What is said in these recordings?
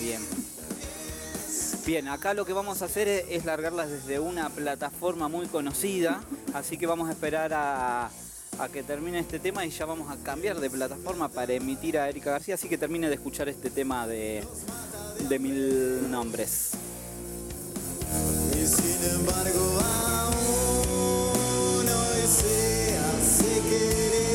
Bien. Bien, acá lo que vamos a hacer es largarlas desde una plataforma muy conocida, así que vamos a esperar a que termine este tema y ya vamos a cambiar de plataforma para emitir a Erika García, así que termine de escuchar este tema de Mil Nombres. Y sin embargo aún hoy se hace querer.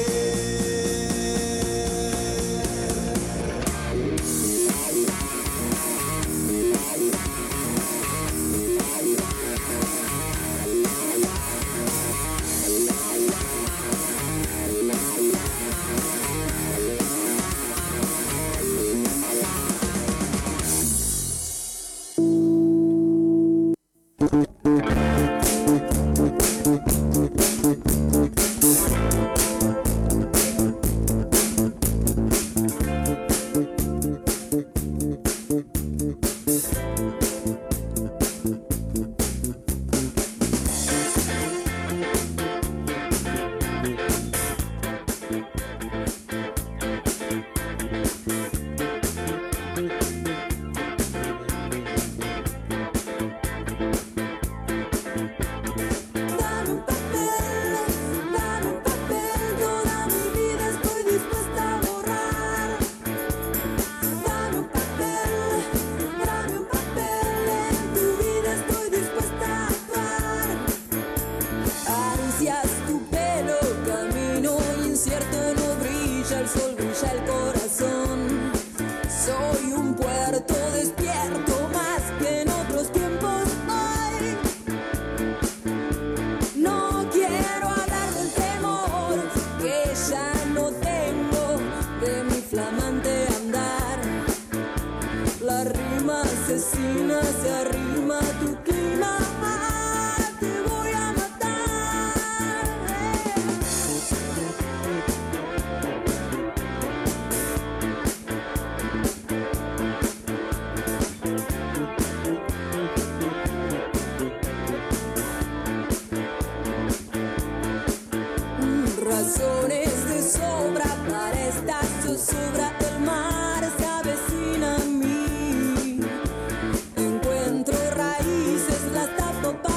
Razones de sobra para esta zozobra, el mar se avecina a mí. Encuentro raíces, las tapo para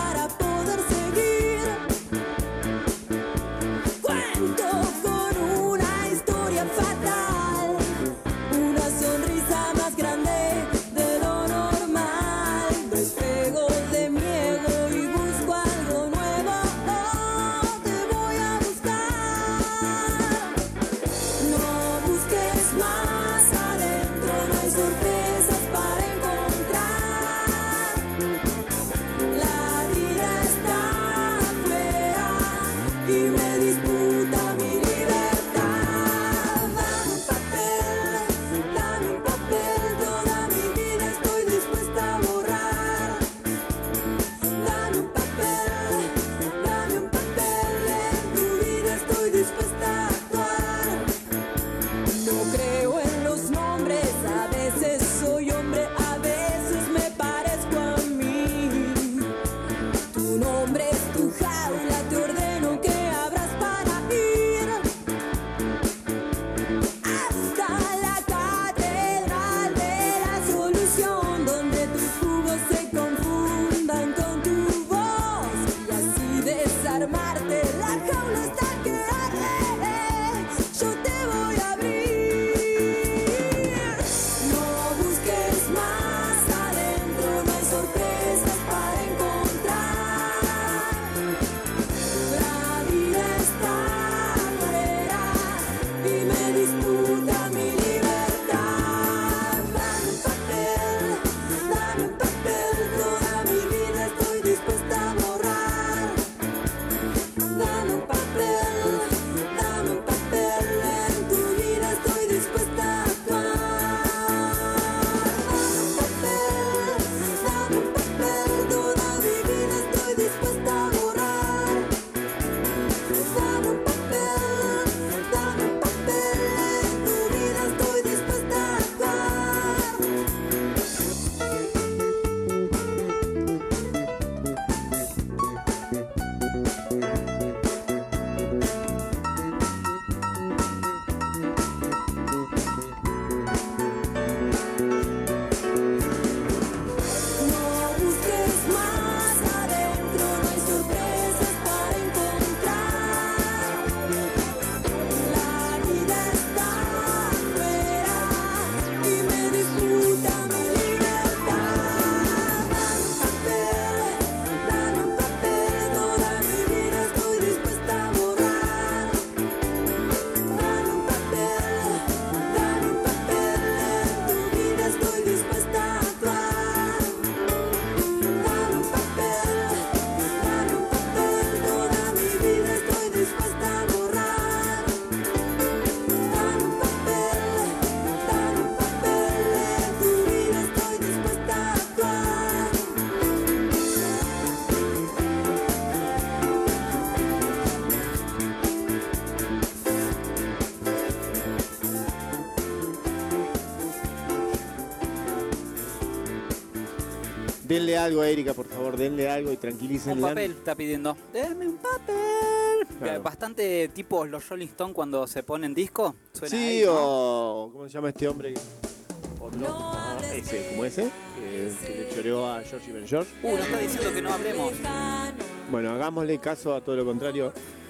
Denle algo a Erika, por favor, denle algo y Un tranquilícenla. papel está pidiendo. Denme un papel. Claro. Bastante tipo los Rolling Stones cuando se ponen disco. Suena Sí, ahí, ¿no? o... ¿Cómo se llama este hombre? Otro. Ese, ¿cómo ese? Que le choreó a George Ben George. No está diciendo que no hablemos. Bueno, hagámosle caso a todo lo contrario.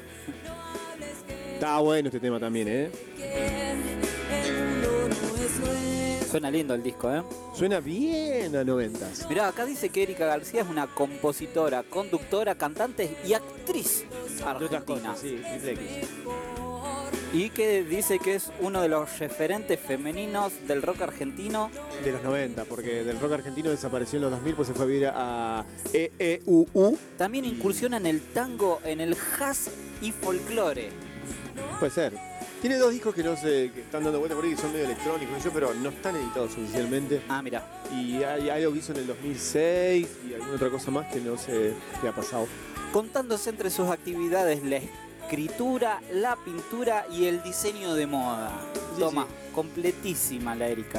Está bueno este tema también, ¿eh? Suena lindo el disco, ¿eh? Suena bien a 90s. Mirá, acá dice que Erika García es una compositora, conductora, cantante y actriz De otras argentina. cosas, sí, triple X. Y que dice que es uno de los referentes femeninos del rock argentino. De los 90, porque del rock argentino desapareció en los 2000, pues se fue a vivir a EEUU. También incursiona en el tango, en el jazz y folclore. Puede ser. Tiene 2 discos que no sé, que están dando vuelta por ahí, que son medio electrónicos, pero no están editados oficialmente. Ah, mira. Y hay algo que hizo en el 2006 y alguna otra cosa más que no sé qué ha pasado. Contándose entre sus actividades la escritura, la pintura y el diseño de moda. Sí, Toma, sí. completísima la Erika.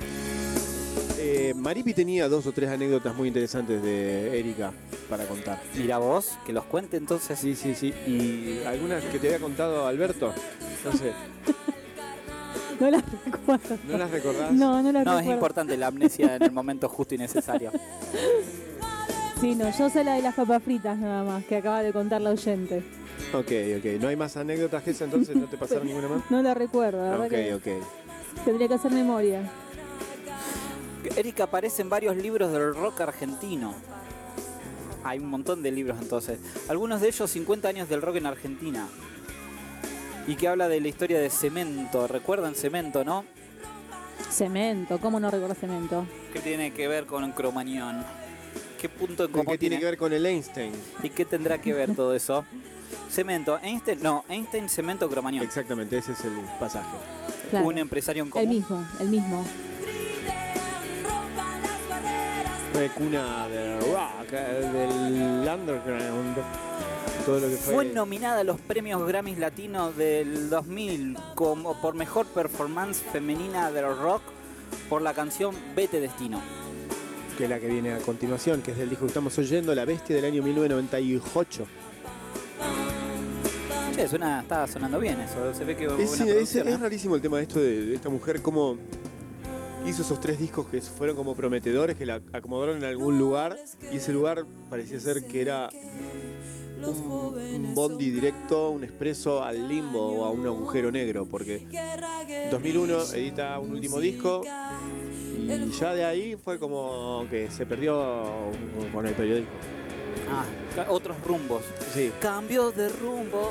Maripi tenía 2 o 3 anécdotas muy interesantes de Erika para contar. Mira vos, que los cuente entonces. Sí, sí, sí. Y algunas que te había contado Alberto, no sé, No las recuerdo. ¿no las recordás? No las No, recuerdo. es importante la amnesia en el momento justo y necesario. Sí, no, yo sé la de las papas fritas nada más, que acaba de contar la oyente. Ok. ¿No hay más anécdotas que esa entonces? ¿No te pasaron ninguna más? No la recuerdo, la verdad que Ok. tendría que hacer memoria. Erika aparece en varios libros del rock argentino. Hay un montón de libros entonces. Algunos de ellos 50 años del rock en Argentina. Y que habla de la historia de Cemento. ¿Recuerdan Cemento, no? Cemento, ¿cómo no recuerdo cemento? ¿Qué tiene que ver con Cromañón? ¿Qué punto en común ¿Qué tiene que ver con el Einstein? ¿Y qué tendrá que ver todo eso? Cemento, Einstein, Cemento, Cromañón. Exactamente, ese es el pasaje. Claro. Un empresario en El común. mismo. Fue cuna del rock, del underground, todo lo que fue. Fue nominada a los premios Grammys Latinos del 2000 como por mejor performance femenina del rock por la canción Vete Destino. Que es la que viene a continuación, que es del disco que estamos oyendo, La Bestia del año 1998. Che, está sonando bien eso, se ve que hubo Es, buena sí, producción, es rarísimo el tema de esto de esta mujer, cómo hizo esos 3 discos que fueron como prometedores, que la acomodaron en algún lugar, y ese lugar parecía ser que era un bondi directo, un expreso al limbo o a un agujero negro, porque en 2001 edita un último disco y ya de ahí fue como que se perdió con el periodismo. otros rumbos. Sí. Cambio de rumbo.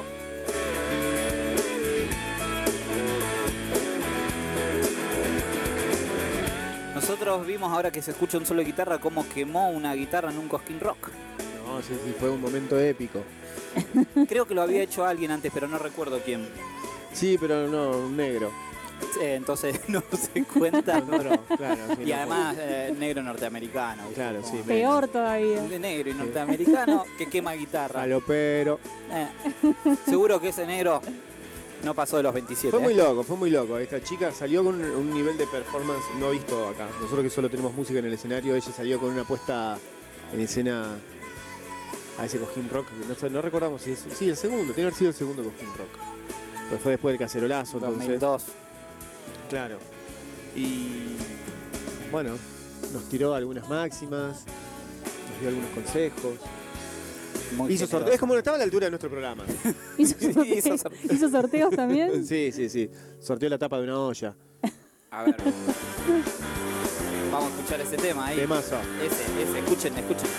Nosotros vimos ahora que se escucha un solo de guitarra cómo quemó una guitarra en un Cosquín Rock. No, sí, fue un momento épico. Creo que lo había hecho alguien antes, pero no recuerdo quién. Sí, pero no, un negro. Entonces no se cuenta. Claro, sí, Y no además negro norteamericano. fue. Claro, sí. Peor todavía. De negro y norteamericano que quema guitarra. Pero Seguro que ese negro no pasó de los 27. fue muy loco. Esta chica salió con un nivel de performance no visto acá. Nosotros que solo tenemos música en el escenario, ella salió con una puesta en escena a ese Cosquín Rock. No recordamos si es. Sí, el segundo, tiene que haber sido el segundo Cosquín Rock. Pues fue después del cacerolazo, entonces. 2002. Claro. Y bueno, nos tiró algunas máximas, nos dio algunos consejos. Muy Hizo generoso. sorteos, es como estaba a la altura de nuestro programa. ¿Hizo sorteos también? Sí. Sorteó la tapa de una olla. A ver. Vamos a escuchar ese tema ahí. Temazo. Ese, escuchen.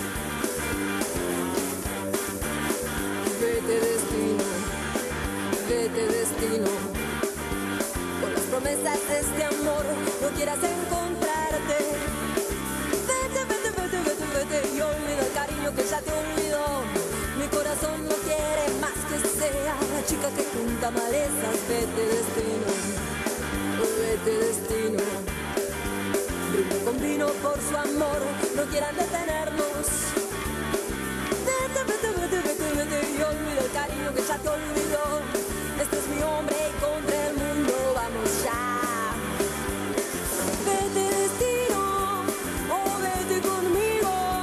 Vete destino, con las promesas de este amor no quieras encontrarte. Vete y olvida el cariño que ya te olvidó. Mi corazón no quiere más que sea la chica que junta malezas. Vete destino, brindo con vino por su amor, no quieran detenernos. Vete y olvida el cariño que ya te olvidó. Este es mi hombre y contra el mundo vamos ya. Vete destino, oh vete conmigo.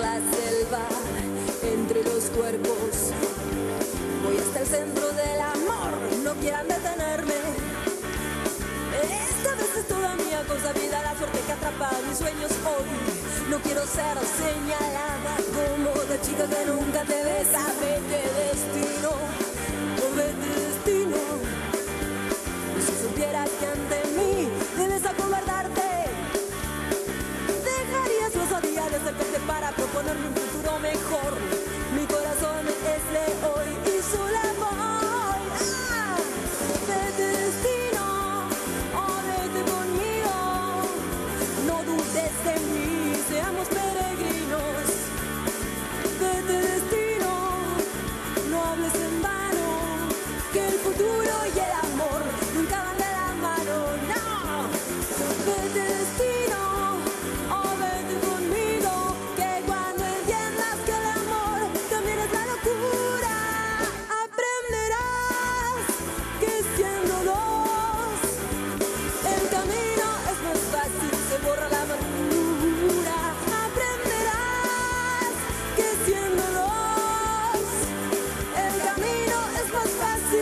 la selva, entre los cuerpos. Voy hasta el centro del amor, no quieran detenerme. Esta vez es toda mía, cosa vida, la suerte que atrapa mis sueños hoy. No quiero ser señalada como la chica que nunca te besa. Vete destino, oh vete destino. Y si supieras que ante mí debes acobardarte, dejarías los odiales de frente para proponerme un futuro mejor. Mi corazón es león y su labor. Vete destino, oh vete conmigo. No dudes de mí, seamos peregrinos. Vete destino, no hables en vano, que el futuro y el amor nunca van de la mano. No, vete destino, oh vete conmigo, que cuando entiendas que el amor también es la locura, aprenderás que siendo dos el camino es más fácil, se borra la amargura. Aprenderás que siendo dos el camino es más fácil.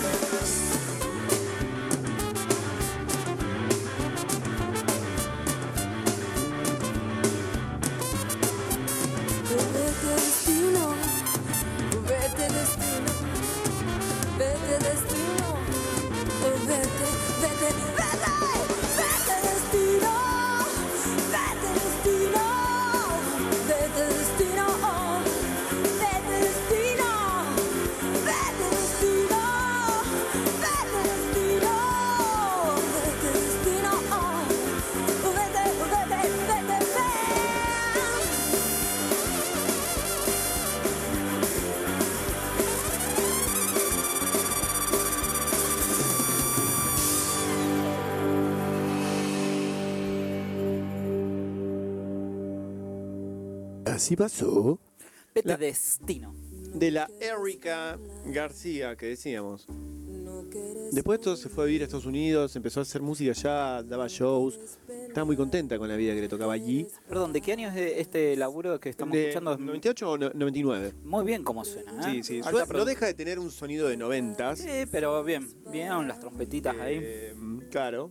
Vete destino, vete destino, vete destino, vete, vete, vete, vete destino, vete destino, vete destino, vete destino, vete destino, vete destino, vete destino, vete, vete, vete, vete. Así pasó. Vete destino. De la Erika García que decíamos. Después de esto se fue a vivir a Estados Unidos, empezó a hacer música allá, daba shows. Estaba muy contenta con la vida que le tocaba allí. Perdón, ¿de qué año es este laburo que estamos ¿De escuchando? 98 o 99? Muy bien cómo suena, ¿eh? Sí, sí. Alta No deja de tener un sonido de 90s. Sí, pero bien, bien las trompetitas ahí. Claro.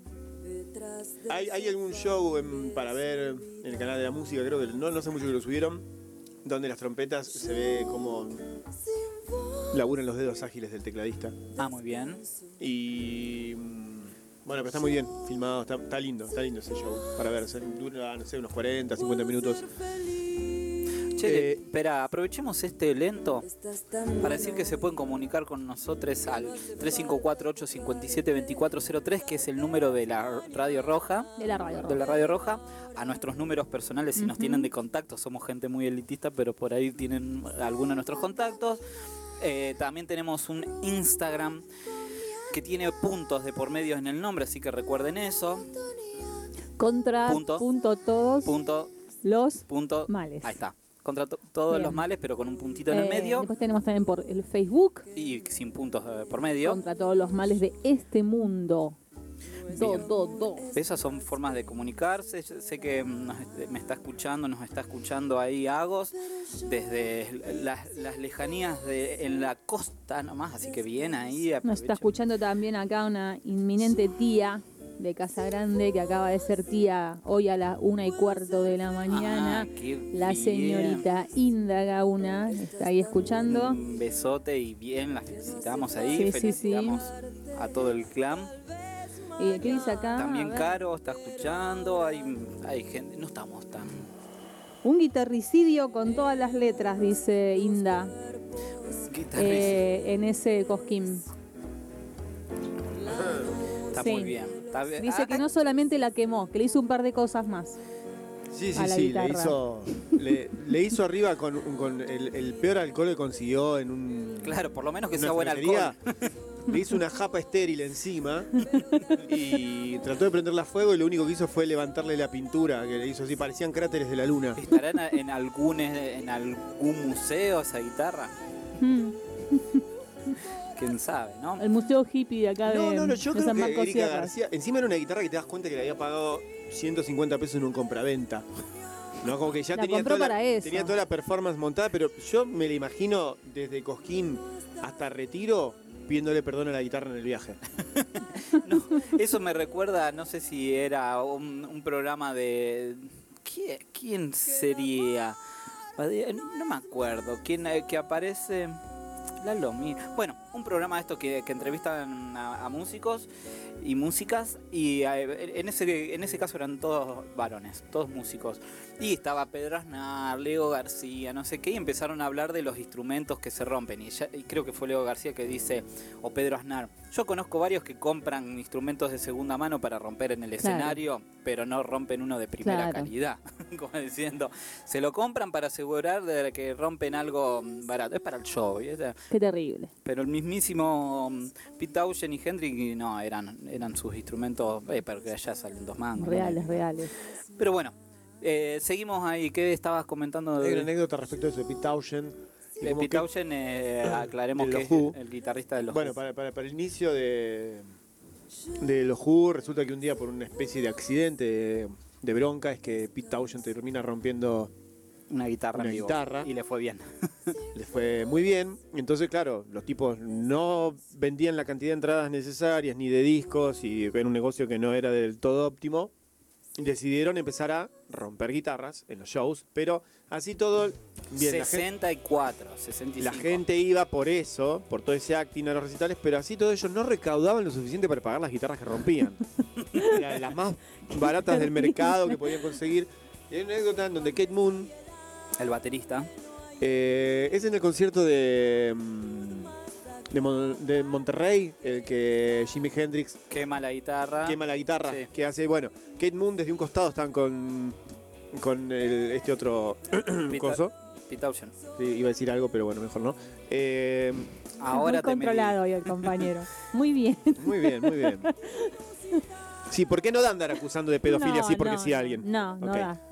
Hay algún show para ver en el canal de la música, creo que no sé mucho que lo subieron, donde las trompetas se ve como laburan los dedos ágiles del tecladista. Ah, muy bien. Y bueno, pero está muy bien filmado, está lindo ese show para ver. Dura, no sé, unos 40, 50 minutos. Che, espera, aprovechemos este lento para decir que se pueden comunicar con nosotros al 354-857-2403, que es el número de la Radio Roja. De la radio. De la Radio Roja, a nuestros números personales si nos tienen de contacto. Somos gente muy elitista, pero por ahí tienen algunos de nuestros contactos. También tenemos un Instagram que tiene puntos de por medio en el nombre, así que recuerden eso. Contra Punto. todos los Punto males. Ahí está. Contra todos Bien. los males, pero con un puntito en el medio Después tenemos también por el Facebook, y sin puntos por medio. contra todos los males de este mundo. Do. Esas son formas de comunicarse. Yo sé que nos está escuchando ahí Agos desde las lejanías en la costa nomás, así que bien ahí. Nos aprovechen. está escuchando también acá una inminente tía de Casa Grande que acaba de ser tía hoy a las 1:15 de la mañana. Ah, qué La bien. señorita Inda Gauna está ahí escuchando. Un besote y bien, la felicitamos ahí. Sí, sí, felicitamos a todo el clan. ¿Y qué dice acá? También A ver. Caro está escuchando. Hay gente, no estamos tan. Un guitarricidio con todas las letras, dice Inda, en ese cosquín. Está sí. muy bien. Está bien. Dice que no solamente la quemó, que le hizo un par de cosas más. Sí, a la le guitarra. hizo arriba con el peor alcohol que consiguió en un. Claro, por lo menos que en sea una buen ferretería. alcohol. Le hizo una japa estéril encima y trató de prenderla a fuego y lo único que hizo fue levantarle la pintura, que le hizo así, parecían cráteres de la luna. ¿Estará en algún museo esa guitarra? Mm. ¿Quién sabe, no? El museo hippie de acá de, No, yo de creo San que Marcos Erika Sierra. García, encima era una guitarra que te das cuenta que le había pagado 150 pesos en un compraventa. No, como que ya La tenía compró toda, para eso. tenía toda la performance montada, pero yo me la imagino desde Cosquín hasta Retiro pidiéndole perdón a la guitarra en el viaje. No, eso me recuerda, no sé si era un programa de... ¿Quién sería? No me acuerdo. ¿Quién que aparece? Lalo, bueno, un programa de esto que entrevistan a músicos y músicas, y en ese caso eran todos varones, todos músicos. Y estaba Pedro Aznar, Leo García, no sé qué, y empezaron a hablar de los instrumentos que se rompen. Y creo que fue Leo García que dice, o Pedro Aznar, yo conozco varios que compran instrumentos de segunda mano para romper en el escenario, pero no rompen uno de primera calidad. Como diciendo, se lo compran para asegurar de que rompen algo barato. Es para el show. Qué terrible. Pero el mismísimo Pete Townshend y Hendrix, no, eran sus instrumentos, porque allá salen 2 mangos. Reales, ¿no? reales. Pero bueno, seguimos ahí. ¿Qué estabas comentando? Hay una anécdota respecto a eso de Pete Townshend. Pete Townshend, aclaremos de que los Who. es el guitarrista de los Bueno, Who. para el inicio de los Who, resulta que un día por una especie de accidente de bronca es que Pete Townshend termina rompiendo Una guitarra una en vivo. guitarra. Y le fue bien. Les fue muy bien. Entonces, claro, los tipos no vendían la cantidad de entradas necesarias ni de discos y era un negocio que no era del todo óptimo. Y decidieron empezar a romper guitarras en los shows, pero así todo bien. 64, 65. La gente iba por eso, por todo ese acting a los recitales, pero así todo ellos no recaudaban lo suficiente para pagar las guitarras que rompían. Eran las más baratas del mercado que podían conseguir. Y hay una anécdota en donde Kate Moon, El baterista. es en el concierto de Monterrey, el que Jimi Hendrix Quema la guitarra. quema la guitarra, Sí. que hace, bueno, Kate Moon desde un costado están con este otro coso. Pete Townshend. Sí, iba a decir algo, pero bueno, mejor no. Ahora Muy controlado hoy el compañero. Muy bien. Muy bien, muy bien. Sí, ¿por qué no da andar acusando de pedofilia así porque sí a alguien? No, no Ok. da.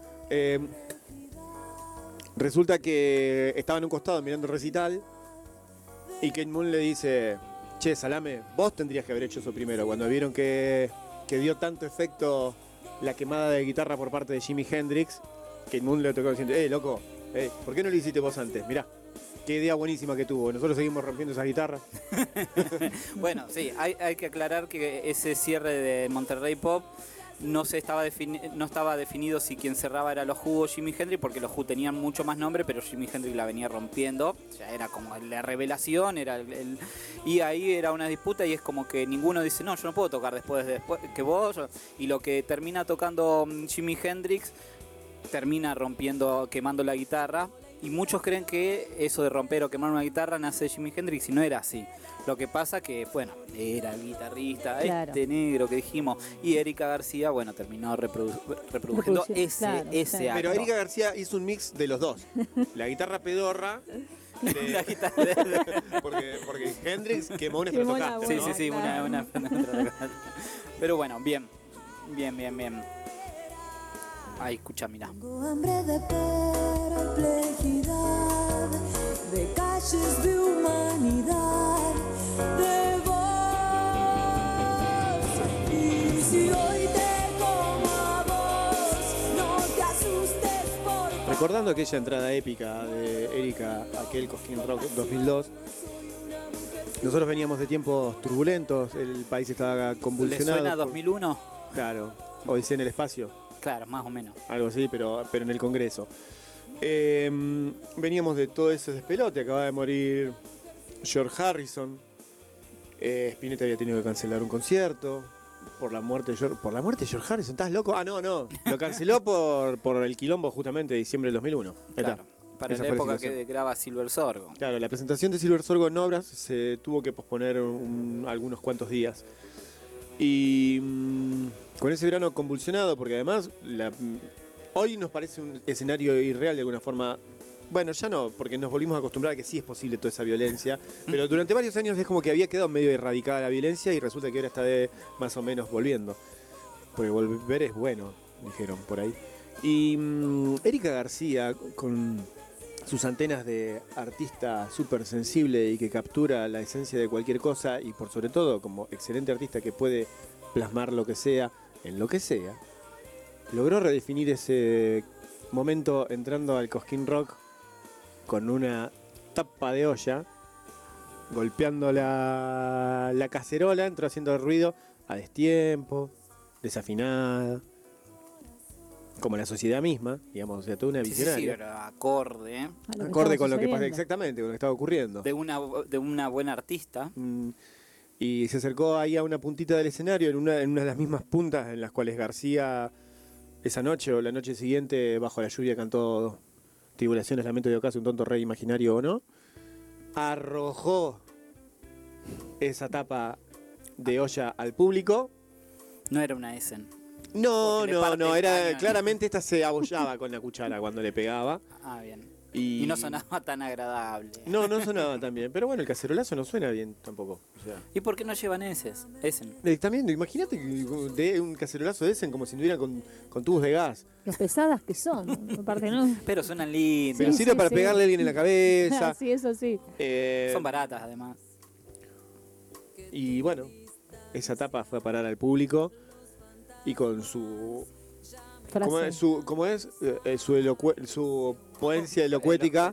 Resulta que estaba en un costado mirando el recital y Kate Moon le dice, che, Salame, vos tendrías que haber hecho eso primero. Cuando vieron que dio tanto efecto la quemada de guitarra por parte de Jimi Hendrix, Kate Moon le tocó diciendo, loco, ¿por qué no lo hiciste vos antes? Mirá, qué idea buenísima que tuvo. Nosotros seguimos rompiendo esas guitarras. Bueno, sí, hay que aclarar que ese cierre de Monterrey Pop no estaba definido si quien cerraba era los Who o Jimi Hendrix, porque los Who tenían mucho más nombre, pero Jimi Hendrix la venía rompiendo. Ya era como la revelación, y ahí era una disputa y es como que ninguno dice, no, yo no puedo tocar después que vos. Y lo que termina tocando Jimi Hendrix termina rompiendo, quemando la guitarra. Y muchos creen que eso de romper o quemar una guitarra nace de Jimi Hendrix y no era así. Lo que pasa que, bueno, era el guitarrista, Claro. este negro que dijimos, y Erika García, bueno, terminó reproduciendo ese claro. acto. Pero Erika García hizo un mix de los dos. La guitarra pedorra. La guitarra. Porque Hendrix quemó un Quemó la Stratocaster, Sí, ¿no? sí, sí, Claro. una. Pero bueno, bien. Ay, escucha, mirá. Tengo hambre de perplejidad, de calles de humanidad, de vos. Y si hoy te como a vos, no te asustes por favor. Recordando aquella entrada épica de Erika, aquel Cosquín Rock 2002, nosotros veníamos de tiempos turbulentos, el país estaba ¿Le convulsionado. suena 2001? Claro, Odisea en el espacio, Claro, más o menos. algo así, pero en el Congreso. Veníamos de todo ese despelote, acababa de morir George Harrison, Spinetta había tenido que cancelar un concierto por la muerte de George Harrison. ¿Estás loco? Ah, no, lo canceló por el quilombo justamente de diciembre del 2001. Ahí está. Claro, para Esa la fue la época situación. que graba Silver Sorgo. Claro, la presentación de Silver Sorgo en Obras se tuvo que posponer algunos cuantos días. Y con ese verano convulsionado, porque además hoy nos parece un escenario irreal de alguna forma. Bueno, ya no, porque nos volvimos a acostumbrar a que sí es posible toda esa violencia, pero durante varios años es como que había quedado medio erradicada la violencia y resulta que ahora está más o menos volviendo. Porque volver es bueno, dijeron por ahí. Y Erika García, con sus antenas de artista súper sensible y que captura la esencia de cualquier cosa y por sobre todo como excelente artista que puede plasmar lo que sea en lo que sea, logró redefinir ese momento entrando al Cosquín Rock con una tapa de olla, golpeando la cacerola, entró haciendo ruido a destiempo, desafinada, como la sociedad misma, digamos, o sea, toda una Sí, sí, visionaria. pero acorde, A lo que Acorde estaba con lo que pasa, sucediendo. exactamente, con lo que estaba ocurriendo. de una buena artista. Y se acercó ahí a una puntita del escenario, en una de las mismas puntas en las cuales García esa noche o la noche siguiente, bajo la lluvia, cantó Tribulaciones, Lamento de Ocaso, un tonto rey imaginario o no. Arrojó esa tapa de olla al público. No era una Essen. No, Porque le parte no, el era caño. claramente esta se abollaba con la cuchara cuando le pegaba. Ah, bien. Y Y no sonaba tan agradable. No sonaba tan bien. Pero bueno, el cacerolazo no suena bien tampoco. O sea, ¿Y por qué no llevan Essen? también, imagínate que de un cacerolazo de ese como si anduviera con tubos de gas. Lo pesadas que son, aparte no. Pero suenan lindas. Pero Sí, sirve sí, para sí. pegarle a alguien en la cabeza. Sí, eso sí. Son baratas, además. Y bueno, esa tapa fue a parar al público y con su Frase. su poesía elocuética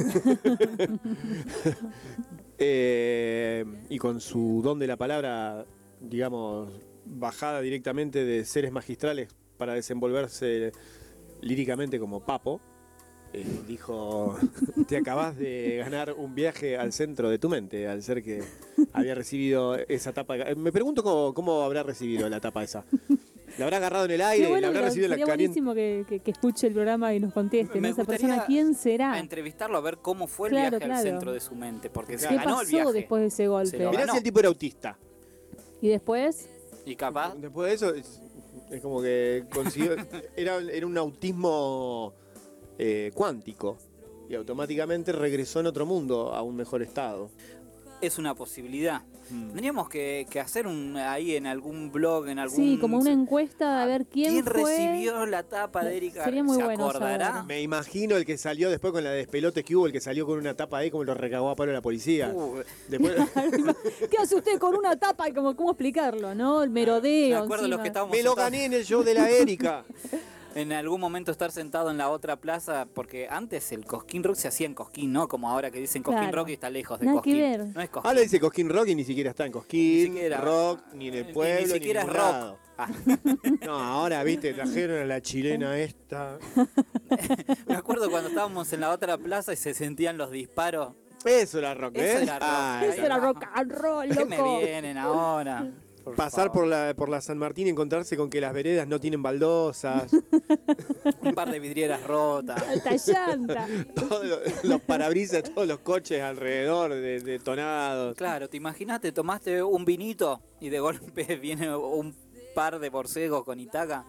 y con su don de la palabra, digamos, bajada directamente de seres magistrales para desenvolverse líricamente como Papo, dijo: te acabas de ganar un viaje al centro de tu mente, al ser que había recibido esa tapa. Me pregunto cómo habrá recibido la tapa esa. ¿La habrá agarrado en el aire? Qué bueno, ¿La habrá pero recibido en la sería caliente? buenísimo que escuche el programa y nos conteste. ¿no? Me Esa gustaría persona, ¿quién A será? entrevistarlo, a ver cómo fue el Claro, viaje al claro. centro de su mente. Porque se ¿Qué ganó el viaje. pasó después de ese golpe? Se lo Mirá ganó. si el tipo era autista. Y después, Y capaz, Después de eso, es como que consiguió. Era un autismo cuántico. Y automáticamente regresó en otro mundo, a un mejor estado. es una posibilidad. Tendríamos que hacer ahí en algún blog, en algún... sí, como una encuesta a ver quién fue. recibió la tapa de Erika? Sería muy ¿Se bueno acordará? saber. Me imagino el que salió después con la despelote que hubo, el que salió con una tapa ahí, como lo recagó a palo la policía. Después, ¿Qué hace usted con una tapa? Y como, ¿cómo explicarlo, no? El merodeo. Me acuerdo los encima. que estábamos me lo sentados gané en el show de la Erika. en algún momento estar sentado en la otra plaza, porque antes el Cosquín Rock se hacía en Cosquín, ¿no? Como ahora que dicen Cosquín Claro. Rock y está lejos de Nada que Cosquín. ver. No es Cosquín. Ahora dice Cosquín Rock y ni siquiera está en Cosquín, Ni siquiera. Rock, ni en el pueblo, ni siquiera en es ningún rock. lado. Ah, No, ahora, viste, trajeron a la chilena esta. me acuerdo cuando estábamos en la otra plaza y se sentían los disparos. Eso era rock, ¿eh? Eso era rock. Ah, Eso era rock and roll, ¿Qué me loco. vienen ahora? Pasar favor. por la San Martín y encontrarse con que las veredas no tienen baldosas, Un par de vidrieras rotas. Alta llanta. todos los parabrisas, todos los coches alrededor detonados. Claro, te imaginas, te tomaste un vinito y de golpe viene un par de borcegos con Itaca.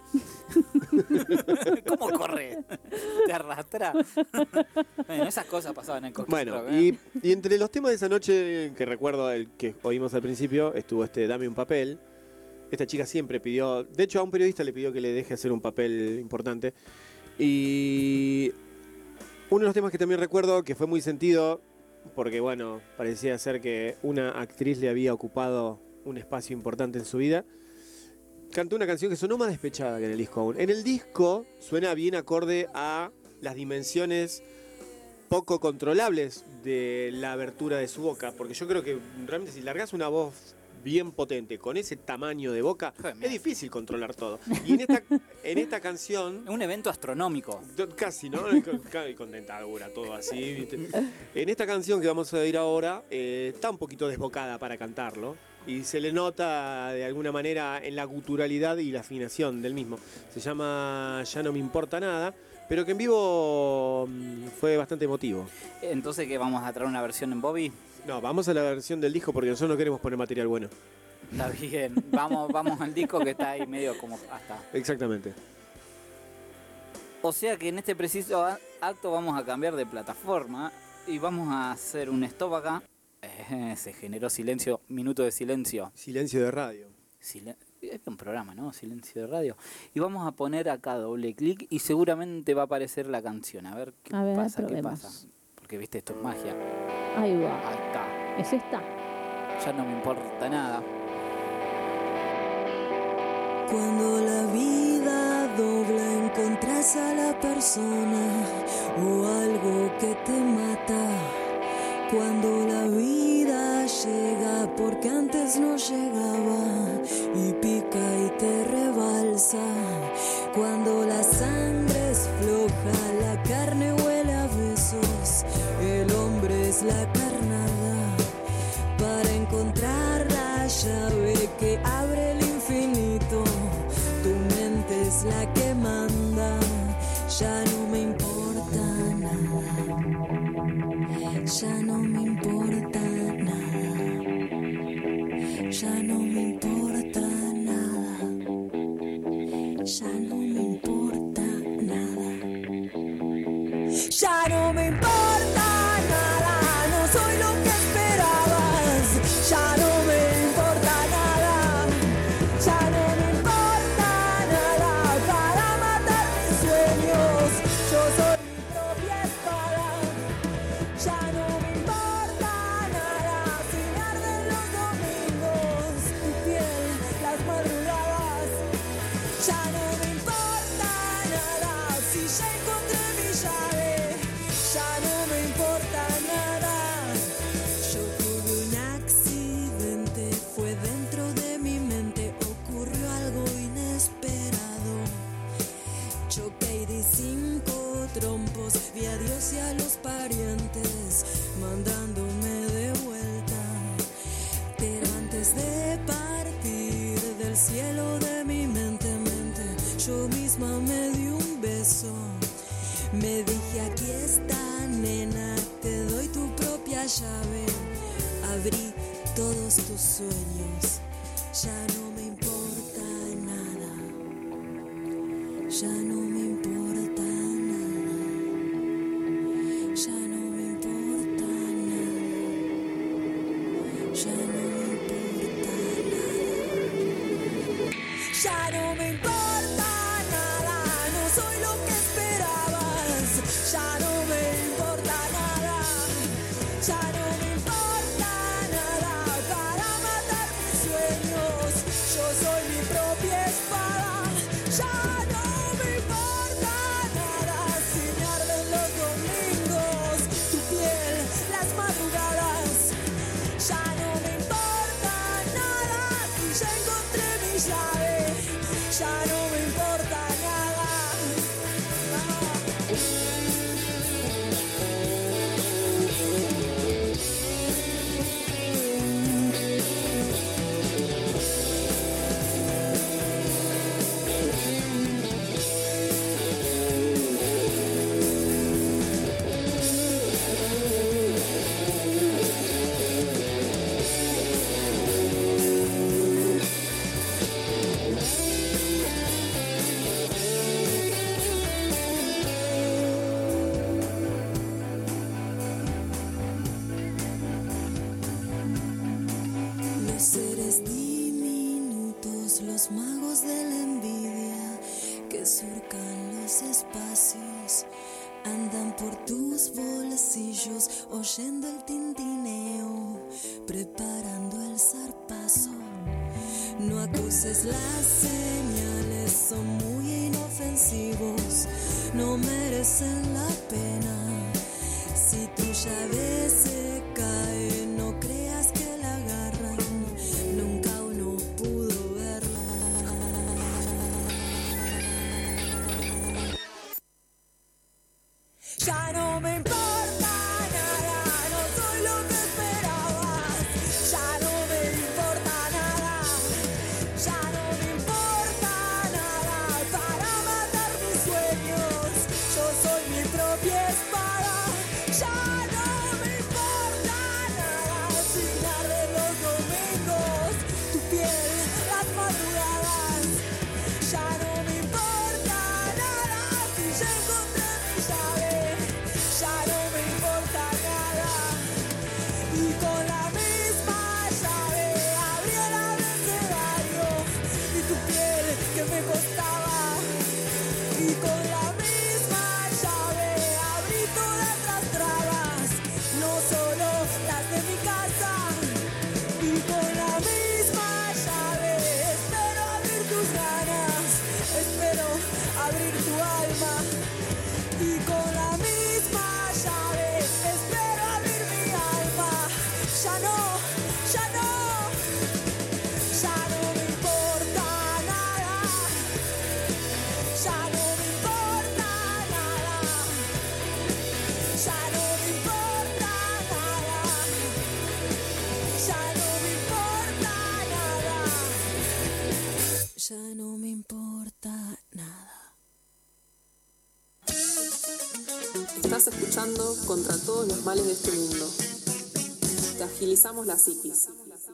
¿Cómo corre? Te arrastra. Bueno, esas cosas pasaban en el Cosquín Bueno, Rock, ¿eh? y entre los temas de esa noche que recuerdo, el que oímos al principio, estuvo Dame un papel. Esta chica siempre pidió, de hecho a un periodista le pidió que le deje hacer un papel importante. Y uno de los temas que también recuerdo, que fue muy sentido, porque bueno, parecía ser que una actriz le había ocupado un espacio importante en su vida, cantó una canción que sonó más despechada que en el disco aún. En el disco suena bien acorde a las dimensiones poco controlables de la abertura de su boca, porque yo creo que realmente si largas una voz bien potente con ese tamaño de boca, es difícil controlar todo. Y en esta canción, Un evento astronómico. casi, ¿no? Con dentadura, todo así, ¿viste? En esta canción que vamos a oír ahora, está un poquito desbocada para cantarlo. Y se le nota de alguna manera en la guturalidad y la afinación del mismo. Se llama Ya no me importa nada, pero que en vivo fue bastante emotivo. Entonces, ¿qué vamos a traer una versión en Bobby? No, vamos a la versión del disco porque nosotros no queremos poner material bueno. Está bien. Vamos al disco que está ahí medio como hasta. Exactamente. O sea que en este preciso acto vamos a cambiar de plataforma y vamos a hacer un stop acá. Se generó silencio, minuto de silencio. Silencio de radio. Es un programa, ¿no? Silencio de radio. Y vamos a poner acá doble clic y seguramente va a aparecer la canción. A ver qué A ver, pasa, probemos. qué pasa. Porque viste, esto es magia. Ahí va. Ahí está. Es esta. Ya no me importa nada. Cuando la vida dobla en encontrás a la persona o algo que te mata. Cuando la vida llega porque antes no llegaba y pica y te rebalsa. Cuando la sangre es floja, la carne huele a besos, el hombre es la carnada. Para encontrar la llave que abre el infinito, tu mente es la que manda. Ya no me importa nada, ya no me importa nada, ya no me importa nada, ya no me importa nada, ya no me importa nada, no soy lo que esperabas, ya no me importa nada, ya no me importa nada, para matar mis sueños, yo soy mi propia espada. Ya no me importa nada si me arden los domingos, tu piel, las madrugadas. Ya no me importa nada si ya encontré mi llave. Ya no me importa nada. Yo tuve un accidente, fue dentro de mi mente, ocurrió algo inesperado. Choqué y di 5 trompos, vi a Dios y a los parientes mandándome de vuelta. Pero antes de partir del cielo de mi mente, yo misma me di un beso. Me dije, aquí está, nena, te doy tu propia llave. Abrí todos tus sueños, ya no me importa nada, ya no me importa nada, ya no me importa nada, ya no me importa nada, ya no me importa nada, no soy lo que esperabas, ya no me importa nada, ya no me importa nada, para matar mis sueños, yo soy mi propia espada. Ya no me importa nada si me arden los domingos, tu piel, las madrugadas. Ya no me importa nada si ya encontré mi llave. Ya no me importa nada. Los seres diminutos, los magos de la envidia que surcan los espacios, andan por tus bolsillos oyendo el tintineo, preparando el zarpazo. No acuses las señales, son muy inofensivos, no merecen la pena. Si tu llave se cae, no creas que la agarran, nunca uno pudo verla. Ya no me importa nada, no soy lo que esperabas. Ya no me importa nada, ya no me importa nada, para matar mis sueños, yo soy mi propia espada. Ya Estás escuchando Contra todos los males de este mundo. Te agilizamos la psiquis.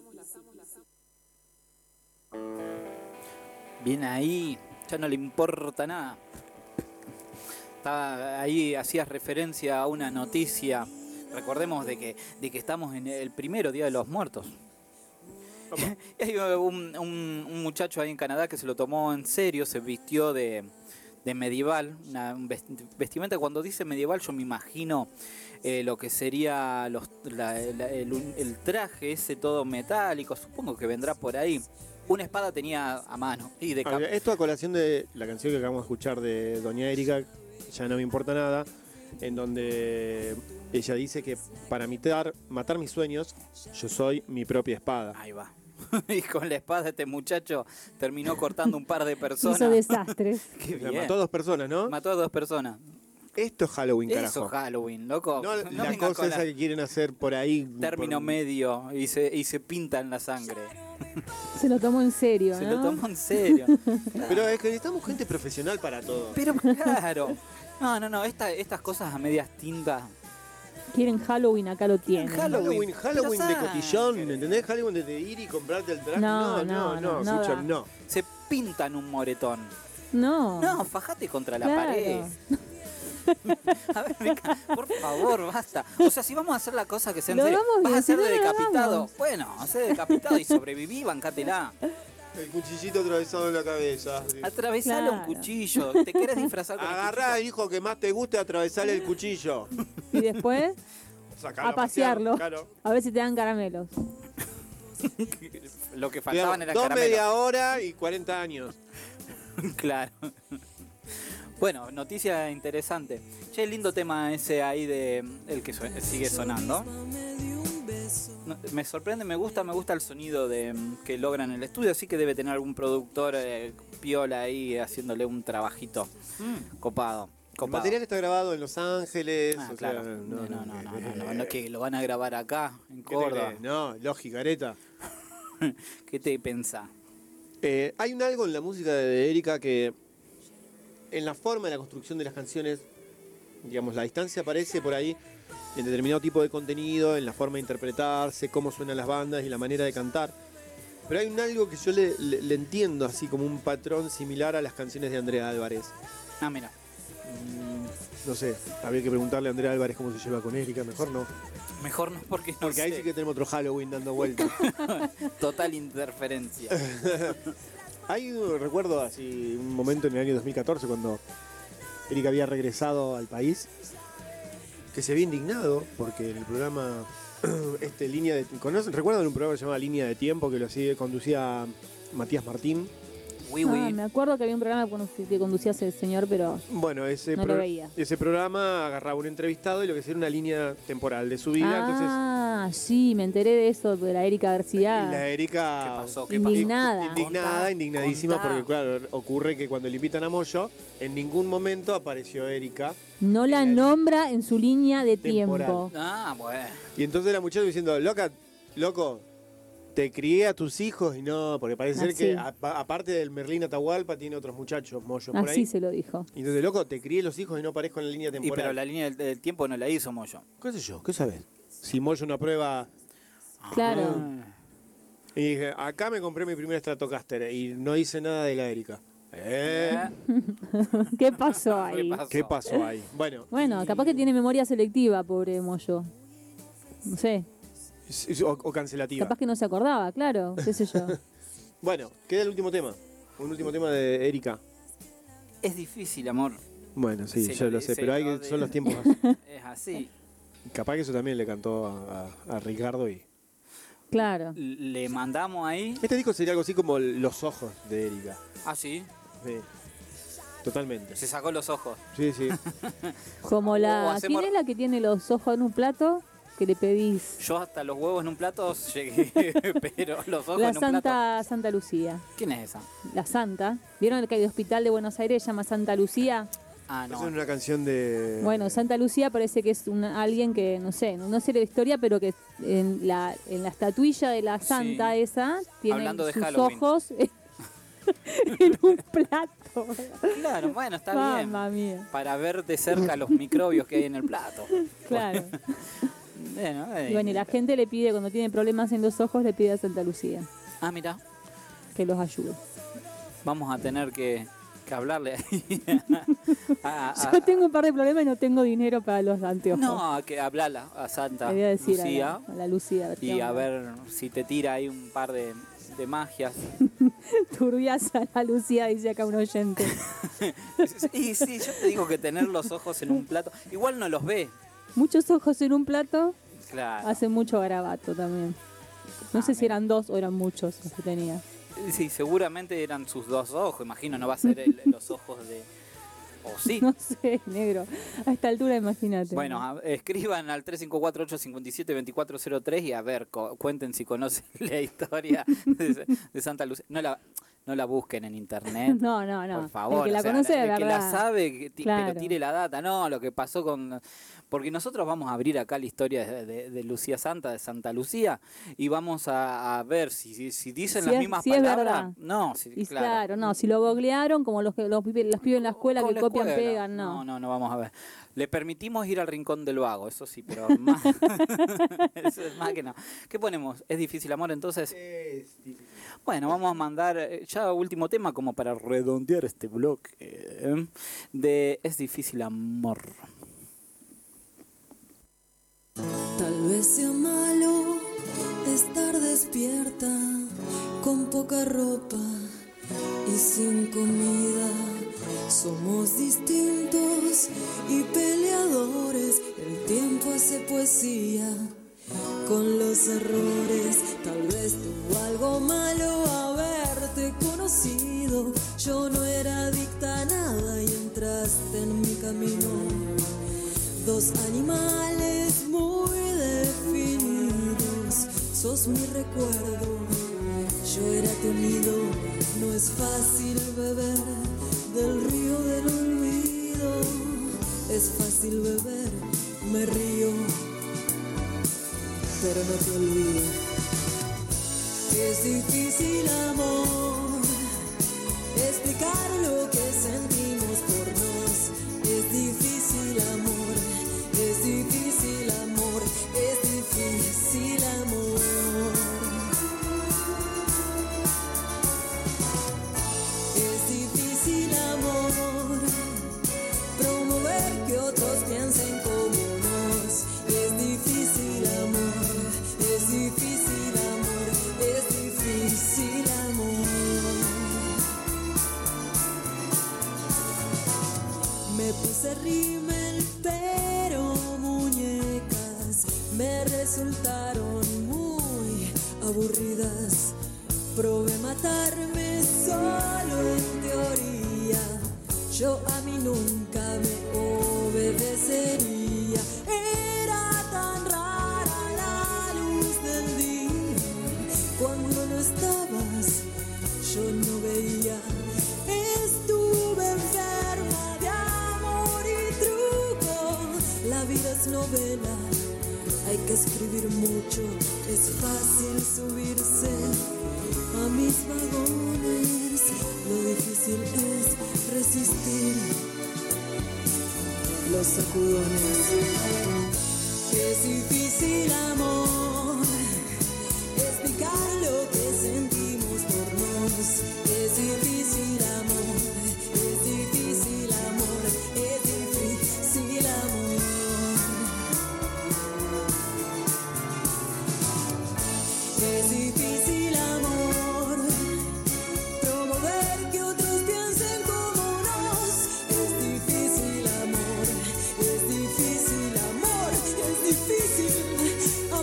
Bien ahí, ya no le importa nada. Ahí hacías referencia a una noticia. Recordemos de que estamos en el primero Día de los Muertos. Y hay un muchacho ahí en Canadá que se lo tomó en serio, se vistió de medieval, un vestimenta. Cuando dice medieval yo me imagino lo que sería el traje ese todo metálico, supongo que vendrá por ahí. Una espada tenía a mano. Y de esto a colación de la canción que acabamos de escuchar de Doña Erika, Ya no me importa nada, en donde ella dice que para matar mis sueños, yo soy mi propia espada. Ahí va. Y con la espada este muchacho terminó cortando un par de personas. Hizo desastres. Qué O sea, bien. mató a 2 personas, ¿no? Mató a 2 personas. Esto es Halloween, carajo. Eso es Halloween, loco. No, No la vengan cosa con esa que quieren hacer por ahí. término medio y se pintan la sangre. Se lo tomó en serio, Se ¿no? lo tomó en serio. Pero es que necesitamos gente profesional para todo. Pero claro. No, estas cosas a medias tintas. Quieren Halloween, acá lo tienen. Halloween. Halloween de Pero cotillón, sangre. ¿entendés? Halloween de ir y comprarte el traje. No, No, nada. escucha, no. Se pintan un moretón. No. No, fajate contra la Claro. pared. A ver, por favor, basta. O sea, si vamos a hacer la cosa que sea en Lo serio, hagamos vas bien, a ser si no, de lo decapitado. hagamos. Bueno, hacer de decapitado y sobreviví, bancátela. El cuchillito atravesado en la cabeza. Atravesalo un Claro. cuchillo. ¿Te querés disfrazar con el Agarrá al hijo que más te guste, atravesarle el cuchillo. Y después Sacalo a pasearlo. Claro. A ver si te dan caramelos. cuchillo? Lo que faltaban era 2 caramelo. media hora y 40 años. Claro. Bueno, noticia interesante. Che, lindo tema ese ahí de el que sigue sonando. Me sorprende, me gusta el sonido que logra en el estudio, así que debe tener algún productor piola ahí haciéndole un trabajito copado. El material está grabado en Los Ángeles. Ah, o claro. sea, No, que lo van a grabar acá, en ¿qué te Córdoba. crees? No, lógica, Areta. ¿Qué te pensás? Hay un algo en la música de Erika que en la forma de la construcción de las canciones, digamos, la distancia aparece por ahí en determinado tipo de contenido, en la forma de interpretarse, cómo suenan las bandas y la manera de cantar. Pero hay un algo que yo le entiendo así como un patrón similar a las canciones de Andrea Álvarez. Ah, mira. No sé, habría que preguntarle a Andrea Álvarez cómo se lleva con Erika, mejor no. Mejor no, porque no Porque ahí sé. sí que tenemos otro Halloween dando vueltas. Total interferencia. Recuerdo así un momento en el año 2014 cuando Erika había regresado al país, que se había indignado porque en el programa ¿recuerdan un programa que se llamaba Línea de Tiempo que conducía Matías Martín? Oui, Ah, oui. me acuerdo que había un programa que conducía ese señor, pero Bueno, No lo veía. ese programa agarraba un entrevistado y lo que hacía era una línea temporal de su vida. Entonces, sí, me enteré de eso, de la Erika García. la Erika ¿Qué pasó? Indignada. Indignadísima, Contá. porque claro, ocurre que cuando le invitan a Moyo, en ningún momento apareció Erika. No la nombra en su línea de Temporal. tiempo. Ah, bueno. Y entonces la muchacha diciendo, loco, te crié a tus hijos y no, porque parece ser Así. que aparte del Merlín Atahualpa tiene otros muchachos, Moyo, por Así ahí. se lo dijo. Y entonces, loco, te crié los hijos y no aparezco en la línea Y temporal. pero la línea del tiempo no la hizo Moyo. ¿Qué sé yo? ¿Qué sabes? Si Moyo no aprueba... Claro. Y dije, acá me compré mi primer Stratocaster y no hice nada de la Erika. ¿Qué pasó ahí? ¿Qué pasó ahí? Bueno, Bueno, capaz que tiene memoria selectiva, pobre Moyo. No sé, o cancelativa. capaz que no se acordaba, claro, qué sé yo. Bueno, queda el último tema. Un último tema de Erika. Es difícil, amor. Bueno, sí, Se yo lo lo sé, dice, pero ¿no? son los tiempos. Es así. Capaz que eso también le cantó a Ricardo y... Claro. Le mandamos ahí. Este disco sería algo así como los ojos de Erika. Ah, sí. Sí. Totalmente. Se sacó los ojos. Sí, sí. Como O la... hacemos- ¿Quién es la que tiene los ojos en un plato? Que le pedís. Yo hasta los huevos en un plato llegué, pero los ojos La en un plato. Santa Lucía. ¿Quién es esa? La Santa. ¿Vieron que hay hospital de Buenos Aires? Se llama Santa Lucía. Ah, Esa no. es una canción de... Bueno, Santa Lucía parece que es alguien que, no sé la historia, pero que en la estatuilla de la santa Sí. esa tiene Hablando de sus Halloween. ojos en un plato. Claro, bueno, está Mamma bien. mía. Para ver de cerca los microbios que hay en el plato. Claro. Bueno, Y bueno, y la gente le pide, cuando tiene problemas en los ojos, le pide a Santa Lucía Ah, mira, que los ayude. vamos a tener que hablarle ahí. Yo tengo un par de problemas y no tengo dinero para los anteojos. No, que hablarla a Santa Le voy a decir Lucía a la Lucía. A ver qué y a onda. ver si te tira ahí un par de magias. Turbiaza la Lucía, dice acá un oyente. Y sí, yo te digo que tener los ojos en un plato, igual no los ve. Muchos ojos en un plato Claro. hace mucho garabato también. No sé si eran 2 o eran muchos los que tenía. Sí, seguramente eran sus 2 ojos, imagino, no va a ser los ojos de... O sí. No sé, negro. A esta altura, imagínate. Bueno, escriban al 354-857-2403 y a ver, cuenten si conocen la historia de Santa Lucía. No la busquen en internet. No. Por favor. El que la o sea, conoce de el que la verdad. sabe, Claro. pero tire la data. No, lo que pasó con... Porque nosotros vamos a abrir acá la historia de Lucía Santa, de Santa Lucía, y vamos a ver si dicen Si las es- mismas si es palabras. verdad. No, sí, Y claro. claro, no, si lo googlearon, como los pibes en la escuela Con que la copian, escuela. pegan, no. No, vamos a ver. Le permitimos ir al Rincón del Vago, eso sí, pero más, eso es más que no. ¿Qué ponemos? ¿Es difícil amor entonces? Es difícil. Bueno, vamos a mandar ya último tema como para redondear este bloque de Es difícil amor. Tal vez sea malo estar despierta con poca ropa y sin comida. Somos distintos y peleadores. El tiempo hace poesía con los errores. Tal vez tuvo algo malo haberte conocido. Yo no era adicta a nada y entraste en mi camino. Dos animales muy definidos. Sos mi recuerdo, yo era tu nido. No es fácil beber del río del olvido. Es fácil beber, me río, pero no te olvido. Es difícil amor, explicar lo que sentimos por nos. Es difícil amor, es difícil amor, es difícil amor. Es difícil amor, promover que otros piensen como nos. Es difícil amor, es difícil amor, es difícil amor. Me puse rímel, pero muñecas me resultaron muy aburridas. Probé matarme solo en teoría. Yo a mí nunca me obedecería. Era tan rara la luz del día. Cuando no estabas, yo no veía. Estuve enferma de amor y truco. La vida es novela, hay que escribir mucho. Es fácil subirse a mis vagones. Lo difícil es resistir los sacudones. Es difícil amor, explicar lo que sentimos por nos. Es difícil amor, es difícil amor, es difícil amor. Es difícil amor, promover que otros piensen como nos. Es difícil amor, es difícil amor, es difícil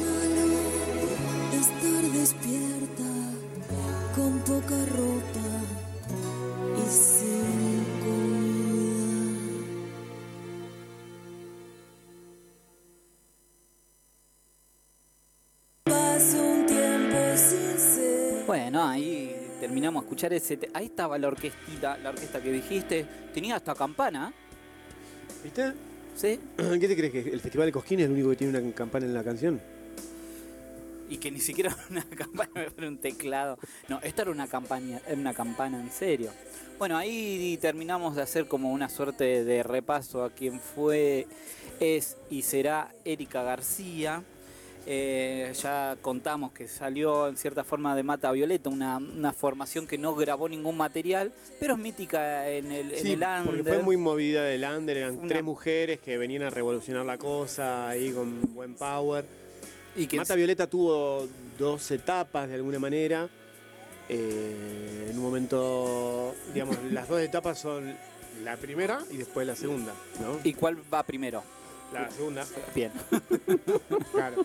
malo estar despierta con poca ropa y sin comida. Paso un tiempo sin ser. Bueno, ahí terminamos de escuchar ahí estaba la orquesta que dijiste. Tenía hasta campana, ¿Viste? ¿sí? ¿Qué te crees? ¿Que el Festival de Cosquín es el único que tiene una campana en la canción? Y que ni siquiera era una campana, era un teclado. No, esta era una campana en serio. Bueno, ahí terminamos de hacer como una suerte de repaso a quien fue, es y será Erika García. Ya contamos que salió en cierta forma de Mata Violeta, una formación que no grabó ningún material, pero es mítica en el under. Porque fue muy movida del under, eran tres mujeres que venían a revolucionar la cosa, ahí con buen power. Y que Mata Violeta tuvo 2 etapas de alguna manera. En un momento, digamos, las 2 etapas son la primera y después la segunda, ¿no? ¿Y cuál va primero? La segunda. Bien. Claro.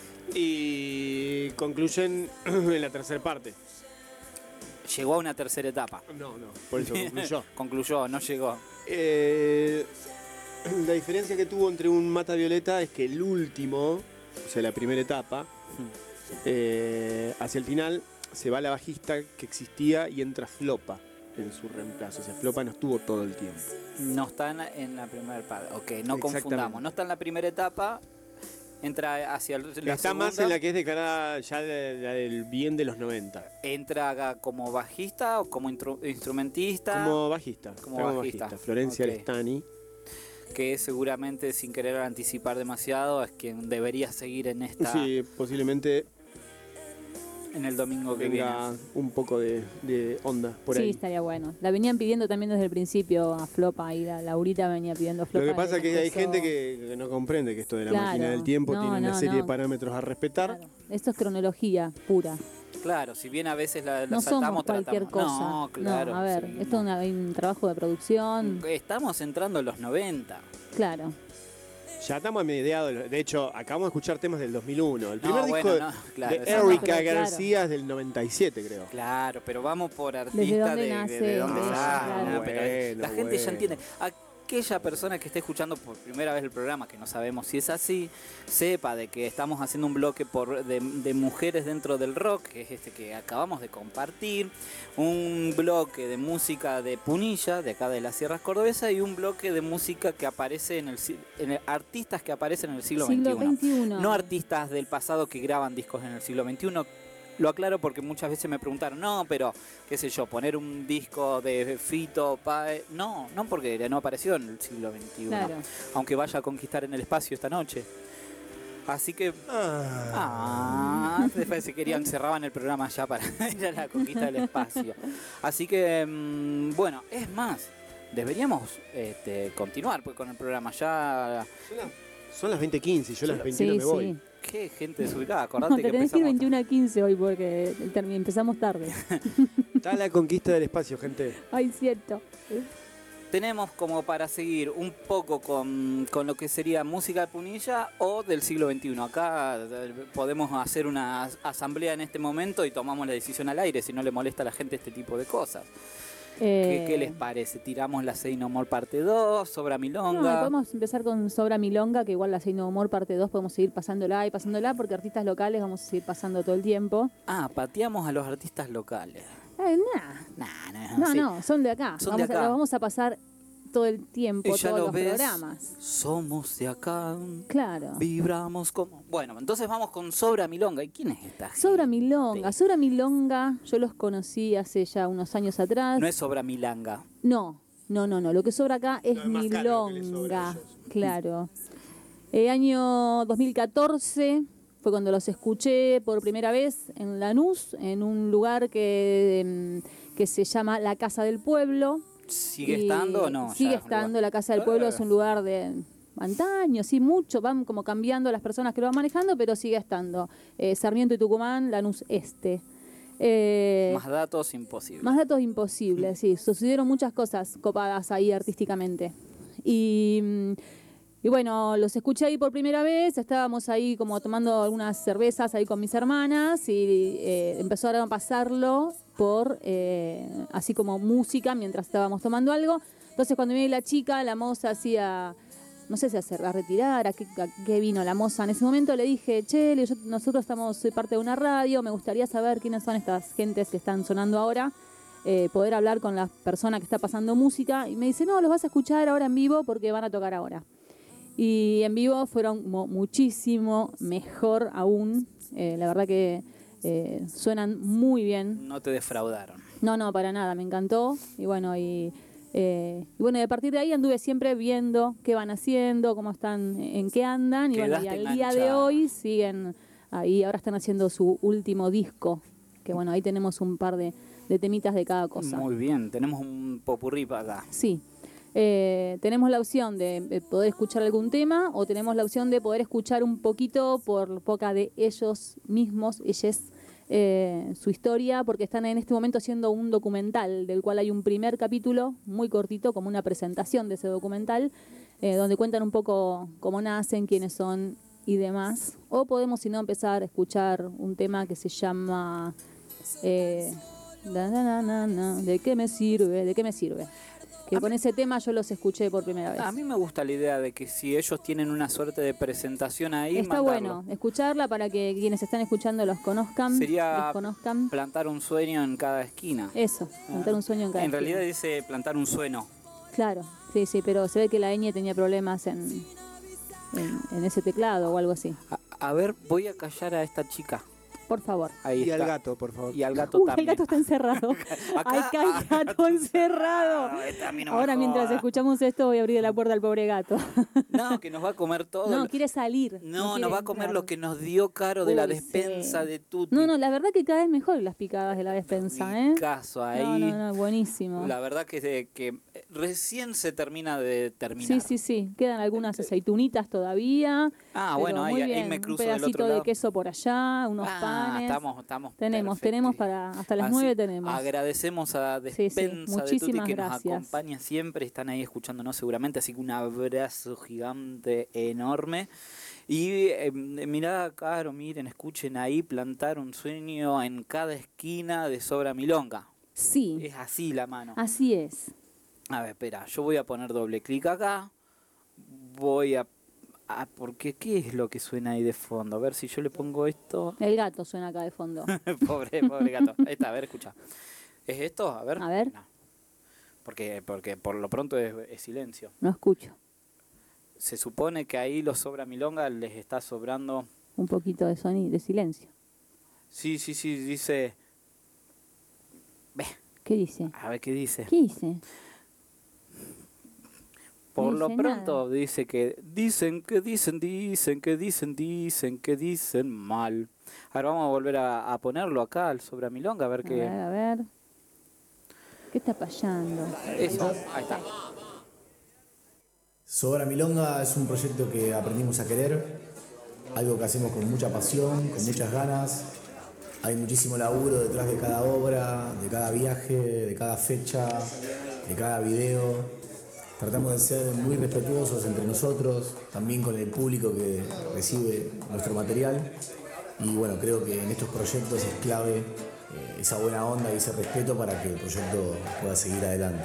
Y concluyen en la tercera parte. Llegó a una tercera etapa. No, por eso concluyó. Concluyó, no llegó. La diferencia que tuvo entre un Mata Violeta es que el último, o sea, la primera etapa, hacia el final se va la bajista que existía y entra Flopa en su reemplazo. O sea, Flopa no estuvo todo el tiempo. No está en la primera parte. Ok, no Exactamente. confundamos. No está en la primera etapa, entra hacia la Está segunda. más en la que es declarada ya la del bien de los 90. ¿Entra como bajista o como instrumentista? Como bajista. Como está bajista. Florencia Ok. Lestani. Que seguramente, sin querer anticipar demasiado, es quien debería seguir en esta Sí, posiblemente en el domingo que venga viene. un poco de onda por Sí, ahí. estaría bueno. La venían pidiendo también desde el principio a Flopa y la Laurita venía pidiendo a Flopa. Lo que pasa es que hay empezó. gente que no comprende que esto de la Claro. máquina del tiempo No, tiene una no, serie no. de parámetros a respetar. Claro. Esto es cronología pura. Claro, si bien a veces la No saltamos, somos cualquier tratamos. cosa. No, claro. No, a ver, sí, esto es hay un trabajo de producción. Estamos entrando en los 90. Claro. Ya estamos a mediados. De hecho, acabamos de escuchar temas del 2001. El primer disco bueno, no, claro, de eso no, Erika pero claro. García es del 97, creo. Claro, pero vamos por ¿Desde artista dónde de nace? dónde Claro. sale. Bueno, Pero la gente ya bueno. entiende. Aquella persona que esté escuchando por primera vez el programa, que no sabemos si es así, sepa de que estamos haciendo un bloque de mujeres dentro del rock, que es este que acabamos de compartir, un bloque de música de Punilla, de acá de las Sierras Cordobesas, y un bloque de música que aparece en artistas que aparecen en el siglo XXI. No artistas del pasado que graban discos en el siglo XXI. Lo aclaro porque muchas veces me preguntaron, no, pero, qué sé yo, poner un disco de Fito, Páez. No, porque no apareció en el siglo XXI. Claro. Aunque vaya a conquistar en el espacio esta noche. Así que... después se querían, cerraban el programa ya para ir a la conquista del espacio. Así que, bueno, es más, deberíamos continuar pues, con el programa. Ya... Son las 20:15, yo a las 21 Sí, me voy. sí. Qué gente desubicada, No, acordate te que tenés que ir empezamos... 21 a 15 hoy porque empezamos tarde. Está la conquista del espacio, gente. Ay, cierto. Tenemos como para seguir un poco con lo que sería música de Punilla o del siglo XXI. Acá podemos hacer una asamblea en este momento y tomamos la decisión al aire si no le molesta a la gente este tipo de cosas. ¿Qué les parece? ¿Tiramos la Say No More parte 2? ¿Sobra No, Milonga? podemos empezar con Sobra Milonga, que igual la Say No More parte 2 podemos seguir pasándola y pasándola porque artistas locales vamos a seguir pasando todo el tiempo. Pateamos a los artistas locales. No, son de acá. Son de acá. Lo vamos a pasar todo el tiempo, Y ya todos lo los ves, programas. somos de acá, Claro. vibramos como... Bueno, entonces vamos con Sobra Milonga. ¿Y quién es esta gente? Sobra Milonga, yo los conocí hace ya unos años atrás. No es Sobra Milanga. No. Lo que sobra acá es No, es más caro lo que les sobra a Milonga. ellos. Claro. Año 2014 fue cuando los escuché por primera vez en Lanús, en un lugar que se llama La Casa del Pueblo. ¿Sigue Y estando o no? Sigue Ya es un estando. lugar. La Casa del Pueblo es un lugar de antaño, sí, mucho. Van como cambiando las personas que lo van manejando, pero sigue estando. Sarmiento y Tucumán, Lanús Este. Más datos imposible. Más datos imposibles, sí. Sucedieron muchas cosas copadas ahí artísticamente. Y Y bueno, los escuché ahí por primera vez, estábamos ahí como tomando algunas cervezas ahí con mis hermanas y empezaron a pasarlo por así como música mientras estábamos tomando algo. Entonces cuando viene la chica, la moza hacía, no sé si a retirar, a qué vino la moza en ese momento, le dije, che, nosotros soy parte de una radio, me gustaría saber quiénes son estas gentes que están sonando ahora, poder hablar con la persona que está pasando música. Y me dice, no, los vas a escuchar ahora en vivo porque van a tocar ahora. Y en vivo fueron muchísimo mejor aún. La verdad que suenan muy bien. No te defraudaron. No, para nada, me encantó. Y bueno, y a partir de ahí anduve siempre viendo qué van haciendo, cómo están, en qué andan. Y bueno, y al día de hoy siguen ahí, ahora están haciendo su último disco. Que bueno, ahí tenemos un par de temitas de cada cosa. Muy bien, tenemos un popurrí para acá. Sí. Tenemos la opción de poder escuchar algún tema o tenemos la opción de poder escuchar un poquito por boca de ellos mismos, su historia, porque están en este momento haciendo un documental del cual hay un primer capítulo muy cortito, como una presentación de ese documental, donde cuentan un poco cómo nacen, quiénes son y demás. O podemos, si no, empezar a escuchar un tema que se llama ¿de qué me sirve? ¿De qué me sirve? Que con ese tema yo los escuché por primera vez. A mí me gusta la idea de que si ellos tienen una suerte de presentación ahí, está mandarlo. bueno escucharla para que quienes están escuchando los conozcan. Sería los conozcan. plantar un sueño en cada esquina. Eso, plantar un sueño en cada En realidad esquina. dice plantar un sueño. Claro, sí, pero se ve que la ñ tenía problemas en ese teclado o algo así. A ver, voy a callar a esta chica. Por favor. Ahí Y está. al gato, por favor. Y al gato El también. gato está encerrado. Acá hay gato encerrado. Este a mí no me Ahora, mientras joda. escuchamos esto, voy a abrir la puerta al pobre gato. No, que nos va a comer todo. No, quiere salir. No, quiere nos va a comer entrar. lo que nos dio Caro de la Uy, despensa sí. de Tuti. No, la verdad que cada vez mejor las picadas de la despensa, ¿eh? Mi caso ahí. No, buenísimo. La verdad que recién se termina de terminar. Sí. Quedan algunas aceitunitas todavía. Ah, pero bueno, muy ahí bien. me Un cruzo del pedacito otro lado. de queso por allá, unos panes. Estamos Tenemos perfectos. para hasta las Así, 9 tenemos. Agradecemos a Sí, Despensa de Tuti muchísimas que gracias. nos acompaña siempre, están ahí escuchándonos seguramente, así que un abrazo gigante, enorme. Y mirá, Caro, miren, escuchen ahí, plantar un sueño en cada esquina de Sobra Milonga. Sí, Es así la mano. así es. A ver, espera, yo voy a poner doble clic acá. Voy a... porque ¿qué es lo que suena ahí de fondo? A ver si yo le pongo esto. El gato suena acá de fondo. pobre gato. Ahí está, a ver, escucha. ¿Es esto? A ver. A ver. No. Porque por lo pronto es silencio. No escucho. Se supone que ahí los Sobra Milonga les está sobrando... Un poquito de sonido, de silencio. Sí, dice... Ve, ¿Qué dice? a ver qué dice. ¿Qué dice? Por No lo dice pronto nada. dice que dicen que dicen mal. Ahora vamos a volver a ponerlo acá al Sobra Milonga a ver qué... A ver. ¿Qué está pasando? Eso, ahí está. Sobra Milonga es un proyecto que aprendimos a querer, algo que hacemos con mucha pasión, con muchas ganas. Hay muchísimo laburo detrás de cada obra, de cada viaje, de cada fecha, de cada video. Tratamos de ser muy respetuosos entre nosotros, también con el público que recibe nuestro material. Y bueno, creo que en estos proyectos es clave esa buena onda y ese respeto para que el proyecto pueda seguir adelante.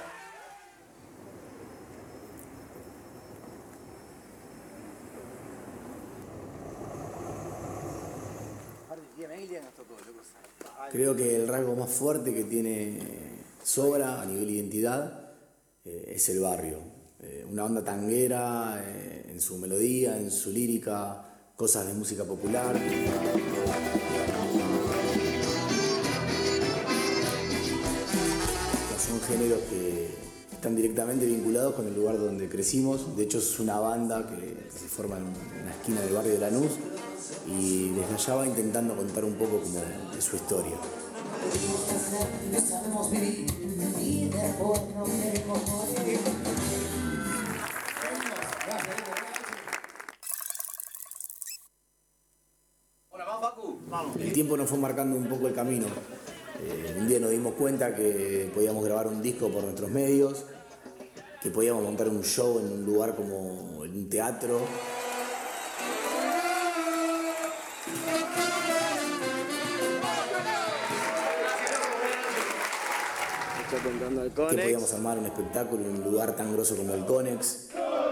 Creo que el rasgo más fuerte que tiene Sobra a nivel identidad es el barrio. Una onda tanguera en su melodía, en su lírica, cosas de música popular. Son géneros que están directamente vinculados con el lugar donde crecimos. De hecho, es una banda que se forma en una esquina del barrio de Lanús y desde allá va intentando contar un poco como de su historia. El tiempo nos fue marcando un poco el camino. Un día nos dimos cuenta que podíamos grabar un disco por nuestros medios, que podíamos montar un show en un lugar como en un teatro. Que podíamos armar un espectáculo en un lugar tan grosso como el Conex.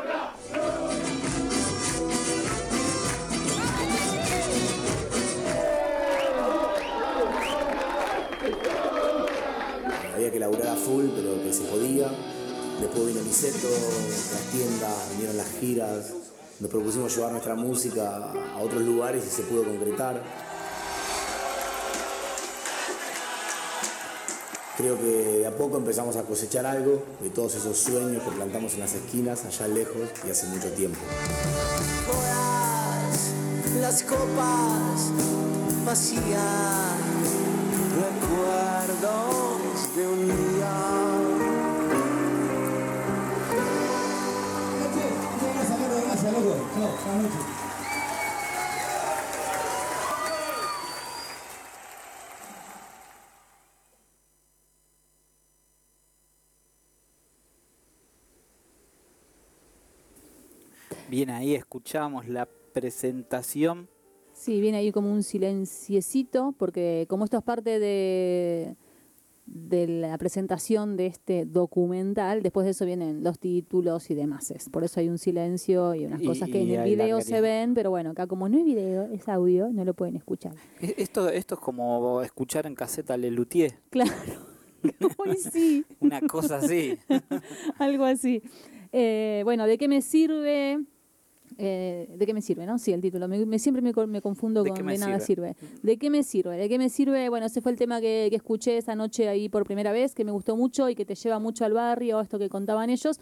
Había que laburar a full, pero que se podía. Después vino Niceto, las tiendas, vinieron las giras. Nos propusimos llevar nuestra música a otros lugares y se pudo concretar. Creo que de a poco empezamos a cosechar algo de todos esos sueños que plantamos en las esquinas, allá lejos y hace mucho tiempo. Todas las copas vacías, recuerdos de un día. Gracias, loco. Chao, buenas noches. Bien, ahí escuchamos la presentación. Sí, viene ahí como un silenciecito, porque como esto es parte de la presentación de este documental, después de eso vienen los títulos y demás. Por eso hay un silencio y unas cosas que en el video se ven, pero bueno, acá como no es video, es audio, no lo pueden escuchar. Esto es como escuchar en caseta a Lelutier. Claro. Uy, sí. Una cosa así. Algo así. Bueno, ¿de qué me sirve? ¿De qué me sirve, no? Sí, el título. Siempre me confundo con de nada sirve. ¿De qué me sirve? ¿De qué me sirve? Bueno, ese fue el tema que escuché esa noche ahí por primera vez, que me gustó mucho y que te lleva mucho al barrio, esto que contaban ellos.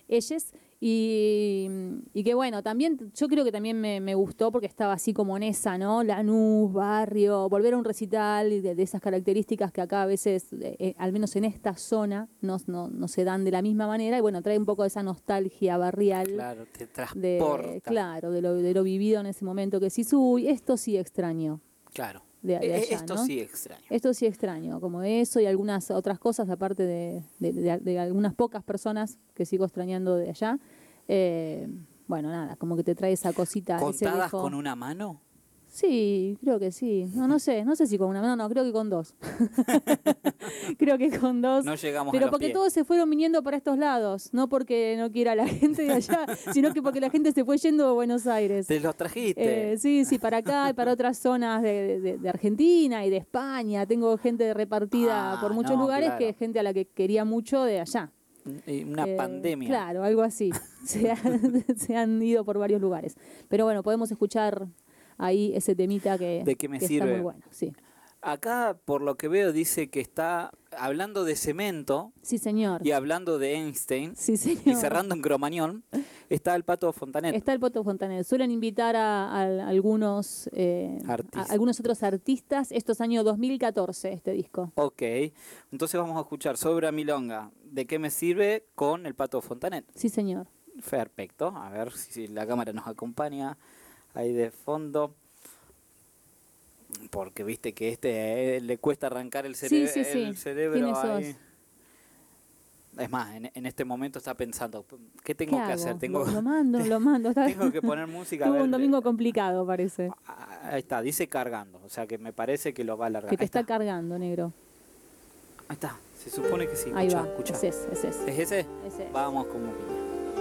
Y que bueno, también yo creo que también me gustó porque estaba así como en esa, ¿no? Lanús, barrio, volver a un recital de esas características que acá a veces, al menos en esta zona, no se dan de la misma manera. Y bueno, trae un poco de esa nostalgia barrial. Claro, te transporta. Claro, de lo vivido en ese momento, que sí, uy, esto sí extraño. Claro. De allá, esto, ¿no? sí extraño. Esto sí extraño, como eso y algunas otras cosas, aparte de algunas pocas personas que sigo extrañando de allá. Bueno, nada, como que te trae esa cosita. ¿Contadas con una mano? Sí, creo que sí. No sé si con una mano, no, creo que con dos. Creo que con dos. No llegamos pero a los porque pies. todos se fueron viniendo para estos lados, no porque no quiera la gente de allá, sino que porque la gente se fue yendo a Buenos Aires. ¿Te los trajiste? Sí, para acá y para otras zonas de Argentina y de España. Tengo gente repartida por muchos lugares, claro, que es gente a la que quería mucho de allá. Una pandemia. Claro, algo así. Se han ido por varios lugares. Pero bueno, podemos escuchar ahí ese temita que está muy bueno. Sí. Acá, por lo que veo, dice que está hablando de cemento. Sí, señor. Y hablando de Einstein. Sí, señor. Y cerrando en Cromañón, está el Pato Fontanet. Está el Pato Fontanet. Suelen invitar a algunos otros artistas. Esto es año 2014, este disco. Ok. Entonces vamos a escuchar Sobra Milonga. ¿De qué me sirve? Con el Pato Fontanet. Sí, señor. Perfecto. A ver si la cámara nos acompaña ahí de fondo. Porque viste que le cuesta arrancar el cerebro. Sí. El cerebro ahí. Es más, en este momento está pensando, ¿qué tengo que hacer? Lo mando. Tengo que poner música. Tuvo un domingo complicado, parece. Ahí está, dice cargando. O sea que me parece que lo va a alargar. Que te está cargando, negro. Ahí está, se supone que sí. Ahí va, escucha. Es ese. ¿Es ese? Vamos como piña.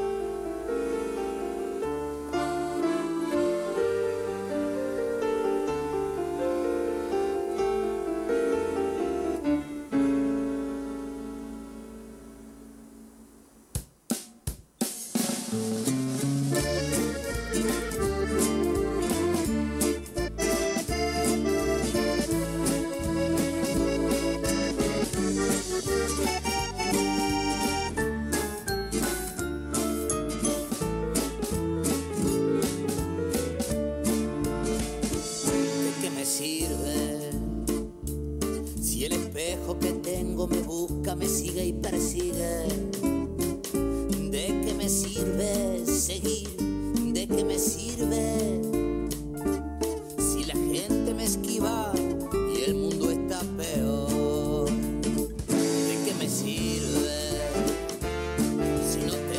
Me sigue y persigue. ¿De qué me sirve seguir? ¿De qué me sirve si la gente me esquiva y el mundo está peor? ¿De qué me sirve si no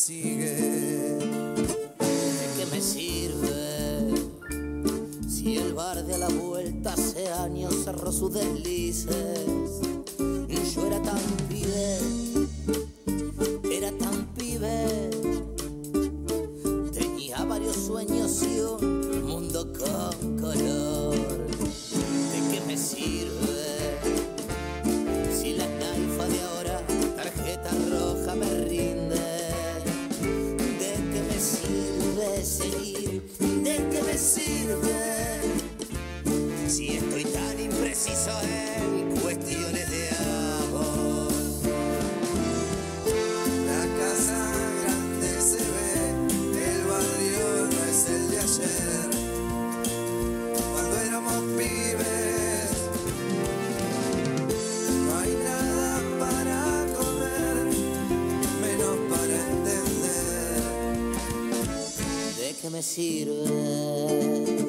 sigue? ¿De qué me sirve? Si el bar de la vuelta hace años cerró sus deslices. Yo era tan pibe, tenía varios sueños y un mundo con color. ¿De qué me sirve si la naifa de ahora tarjeta roja me rinde? ¿De qué me sirve seguir? ¿De qué me sirve si estoy tan impreciso en cuestiones de amor? La casa grande se ve, el barrio no es el de ayer. Cuando éramos pibes, no hay nada para comer, menos para entender. ¿De qué me sirve?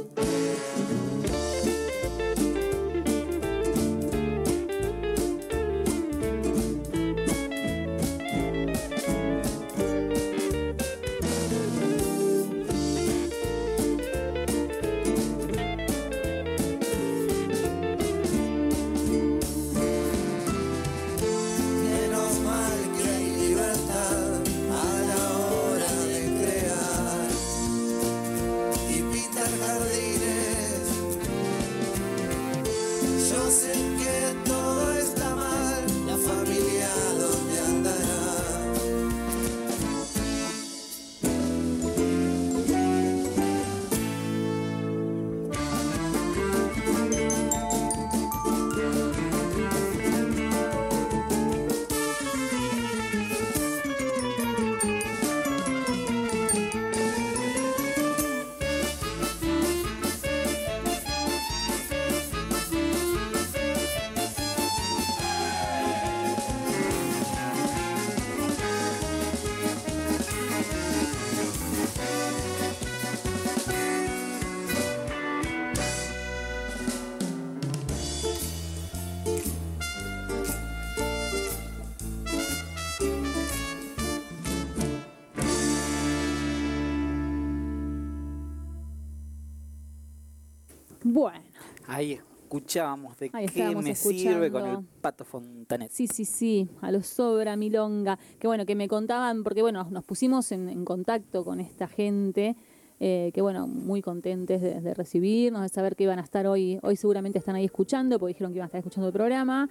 Bueno. Ahí escuchábamos de Ahí qué estábamos me escuchando. sirve con el Pato Fontanet. Sí, a lo sobra milonga. Que bueno, que me contaban, porque bueno, nos pusimos en contacto con esta gente, que bueno, muy contentes de recibirnos, de saber que iban a estar hoy. Hoy seguramente están ahí escuchando, porque dijeron que iban a estar escuchando el programa.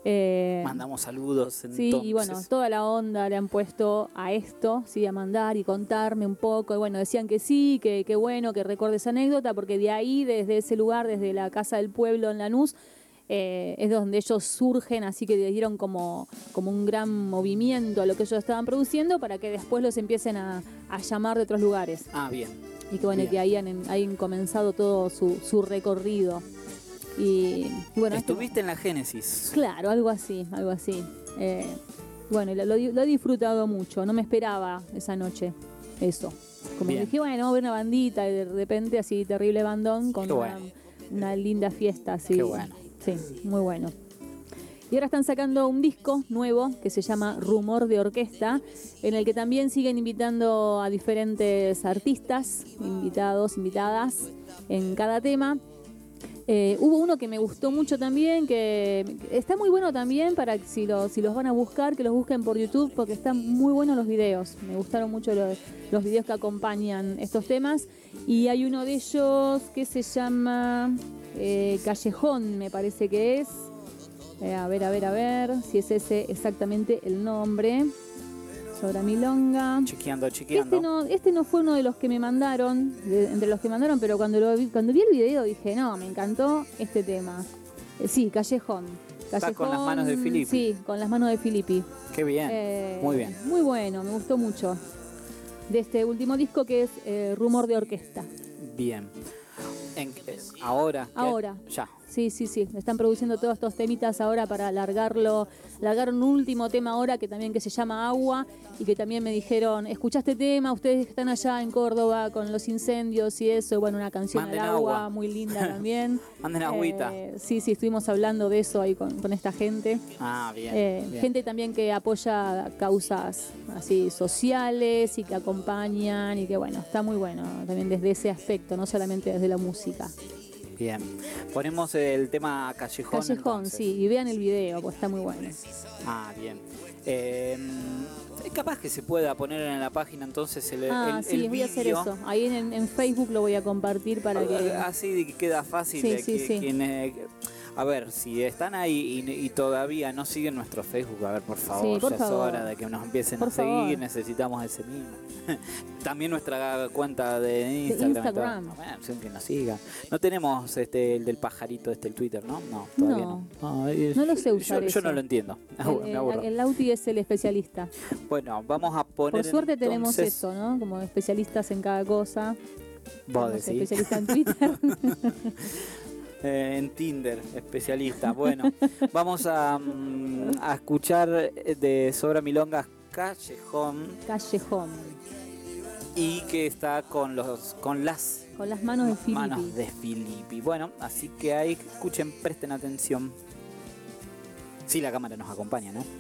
Mandamos saludos entonces. Sí, y bueno, toda la onda le han puesto a esto, sí, a mandar y contarme un poco. Y bueno, decían que sí, que bueno, que recuerde esa anécdota, porque de ahí, desde ese lugar, desde la Casa del Pueblo en Lanús, es donde ellos surgen, así que le dieron como un gran movimiento a lo que ellos estaban produciendo para que después los empiecen a llamar de otros lugares. Ah, bien. Y que bueno, Bien. que ahí han comenzado todo su recorrido. Y bueno, Estuviste en la Génesis. Claro, algo así. Bueno, lo he disfrutado mucho, no me esperaba esa noche eso. Como Bien. que dije, bueno, vamos a ver una bandita y de repente así terrible bandón con Qué bueno. una linda fiesta así. Qué bueno. Sí, muy bueno. Y ahora están sacando un disco nuevo que se llama Rumor de Orquesta, en el que también siguen invitando a diferentes artistas, invitados, invitadas en cada tema. Hubo uno que me gustó mucho también, que está muy bueno también para que si los van a buscar, que los busquen por YouTube, porque están muy buenos los videos. Me gustaron mucho los videos que acompañan estos temas. Y hay uno de ellos que se llama Callejón, me parece que es. A ver si es ese exactamente el nombre. Sobra milonga. Chequeando. Este no fue uno de los que me mandaron, entre los que mandaron, pero cuando vi el video dije, no, me encantó este tema. Sí, Callejón. Está con las manos de Filippi. Sí, con las manos de Filippi. Qué bien, muy bien. Muy bueno, me gustó mucho. De este último disco que es Rumor de Orquesta. Bien. Ahora. Ahora. Ya. Sí. Están produciendo todos estos temitas ahora para largarlo. Largaron un último tema ahora que se llama Agua y que también me dijeron, ¿escuchaste tema? Ustedes que están allá en Córdoba con los incendios y eso. Bueno, una canción Manden al agua, agua. muy linda también. Manden agüita. Sí, estuvimos hablando de eso ahí con esta gente. Ah, bien, bien. Gente también que apoya causas así sociales y que acompañan y que bueno, está muy bueno también desde ese aspecto, no solamente desde la música. Bien. Ponemos el tema Callejón. Callejón, sí, y vean el video, pues está muy bueno. Ah, bien. Es capaz que se pueda poner en la página entonces el sí, voy a hacer eso. Ahí en Facebook lo voy a compartir para que... Así que queda fácil. Sí. Quien, a ver, si están ahí y todavía no siguen nuestro Facebook, a ver, por favor, Sí, por ya favor. es hora de que nos empiecen Por a seguir, favor. necesitamos ese mismo. También nuestra cuenta de Instagram. Bueno, que nos sigan. No tenemos el del pajarito, el Twitter, ¿no? No, todavía no. No lo sé usar yo eso. no lo entiendo. Me aburro. El Lauti es el especialista. Bueno, vamos a poner. Por suerte tenemos entonces, eso, ¿no? Como especialistas en cada cosa. Vos Somos decís. especialistas en Twitter. En Tinder, especialista. Bueno, vamos a escuchar de Sobra Milongas Callejón. Y que está con las manos de Filippi. Manos de Filippi. Bueno, así que ahí escuchen, presten atención. Sí, la cámara nos acompaña, ¿no?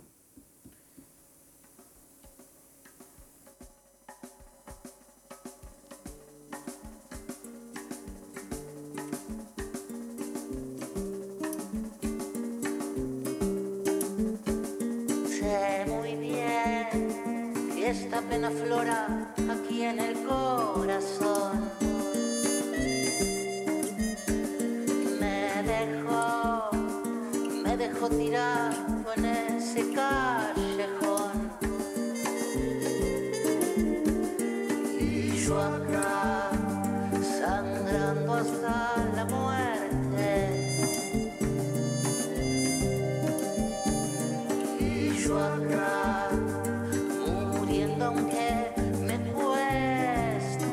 Sé muy bien que esta pena flora aquí en el corazón. Me dejó tirado en ese callejón. Y yo acá, sangrando hasta la muerte. Y yo acá, muriendo aunque me cueste.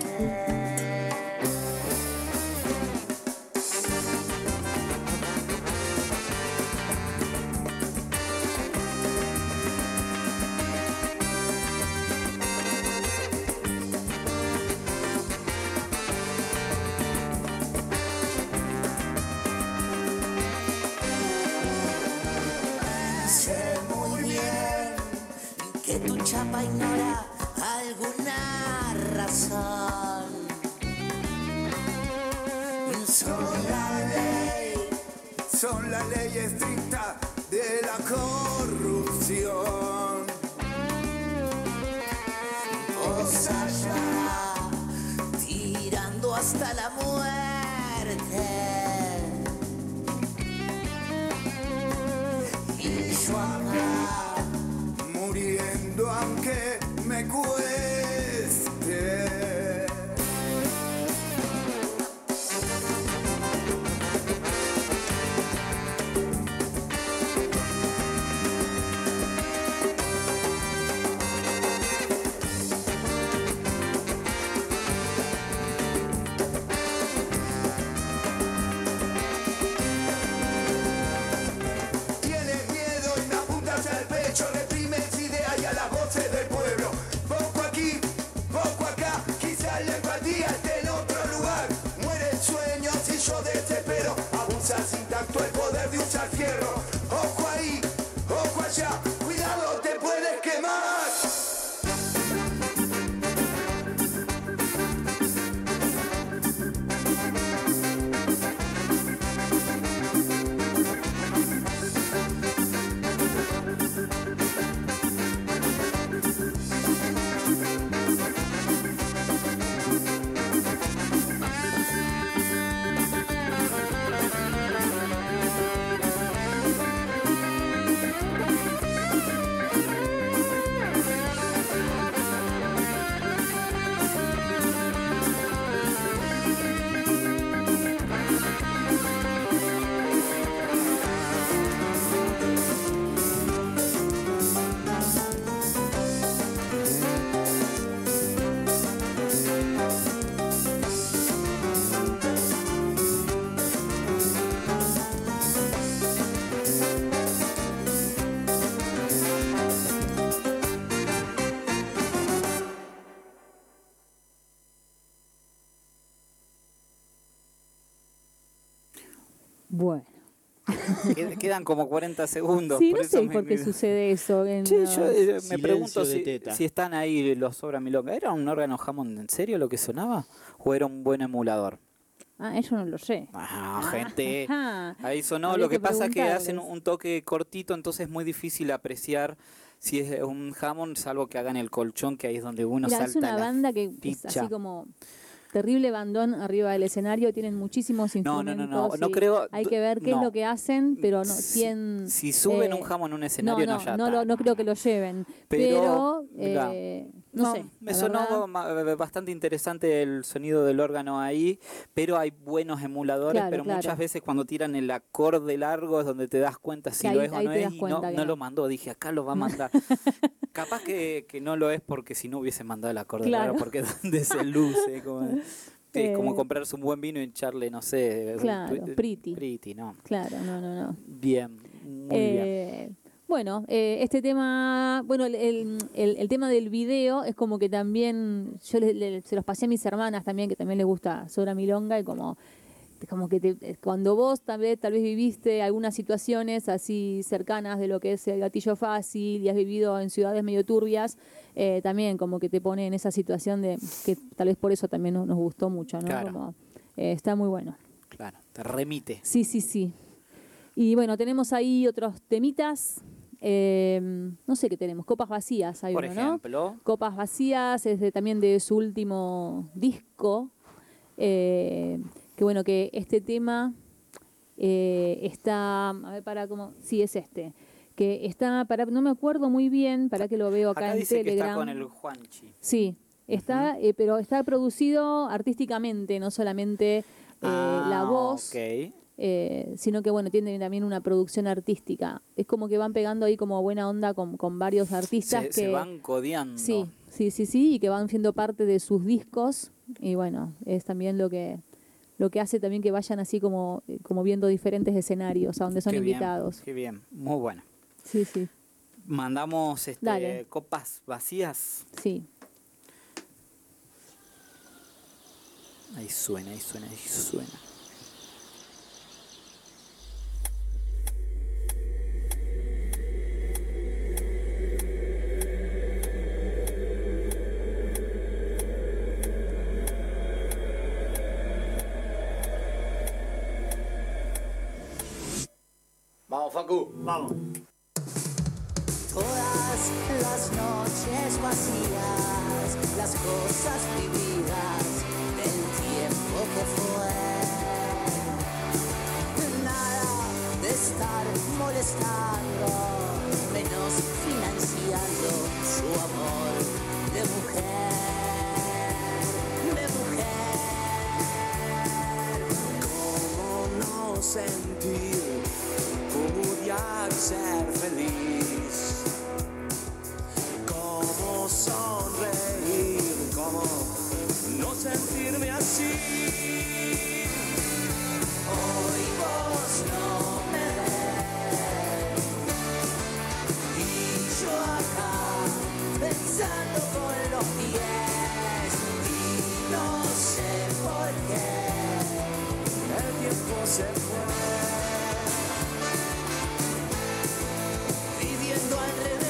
Sé muy bien que tu chapa ignora alguna razón. Son la ley estricta de la corrupción. Vos allá, tirando hasta la muerte. Y yo acá, Muriendo aunque me cueste. Bueno. Quedan como 40 segundos. Sí, por no eso sé por qué sucede eso. Che, yo me Silencio pregunto de teta. si están ahí los Sobra Milonga. ¿Era un órgano Hammond en serio lo que sonaba? ¿O era un buen emulador? Eso no lo sé. Gente. Ahí sonó. Habría Lo que pasa es que preguntarles. hacen un toque cortito, entonces es muy difícil apreciar si es un Hammond, salvo que hagan el colchón, que ahí es donde uno Mira, salta es una la banda que es picha. así como terrible bandón arriba del escenario, tienen muchísimos No instrumentos. no y creo. hay que ver qué es lo que hacen, pero no tienen. Si suben un Hammond en un escenario, no, ya está. No creo que lo lleven. Pero, Pero no sé. Me la sonó verdad. bastante interesante el sonido del órgano ahí, pero hay buenos emuladores, Claro, pero claro. muchas veces cuando tiran el acorde largo es donde te das cuenta si Que lo ahí- es o ahí no te es, das y cuenta que no no. lo mandó. Dije, acá lo va a mandar. Capaz que no lo es porque si no hubiese mandado el acorde Claro. largo, porque es donde se luce. Es como comprarse un buen vino y echarle, no sé... Claro, Pretty. Pretty, ¿no? Claro, no. Bien, muy bien. Bueno, este tema, bueno, el tema del video es como que también, yo se los pasé a mis hermanas también, que también les gusta Sobra Milonga, y como que cuando vos tal vez viviste algunas situaciones así cercanas de lo que es el gatillo fácil y has vivido en ciudades medio turbias, también como que te pone en esa situación de que tal vez por eso también nos gustó mucho, ¿no? Claro. Como, está muy bueno. Claro, te remite. Sí. Y bueno, tenemos ahí otros temitas. No sé qué tenemos. Copas Vacías hay Por uno, ¿no? ejemplo. Copas Vacías es también de su último disco. Que bueno, que este tema está... A ver, para cómo... Sí, es este. Que está... no me acuerdo muy bien, para que lo veo acá, en dice Telegram. que está con el Juanchi. Sí, está, pero está producido artísticamente, no solamente la voz. Ok. Sino que bueno, tiene también una producción artística. Es como que van pegando ahí como buena onda con varios artistas Se van codeando. Sí, y que van siendo parte de sus discos. Y bueno, es también lo que hace también que vayan así como viendo diferentes escenarios a donde son Qué bien, invitados. qué bien, muy bueno. Sí. Mandamos Dale. Copas Vacías. Sí. Ahí suena. Vamos, Facu. Vamos. Todas las noches vacías, las cosas vividas, el tiempo que fue. Nada de estar molestando, menos financiando su amor de mujer, ¿Cómo no sentir? ¿Cómo odiar ser feliz? ¿Cómo sonreír? ¿Cómo no sentirme así? Hoy vos no me ves y yo acá pensando con los pies y no sé por qué el tiempo se fue. Viviendo al revés.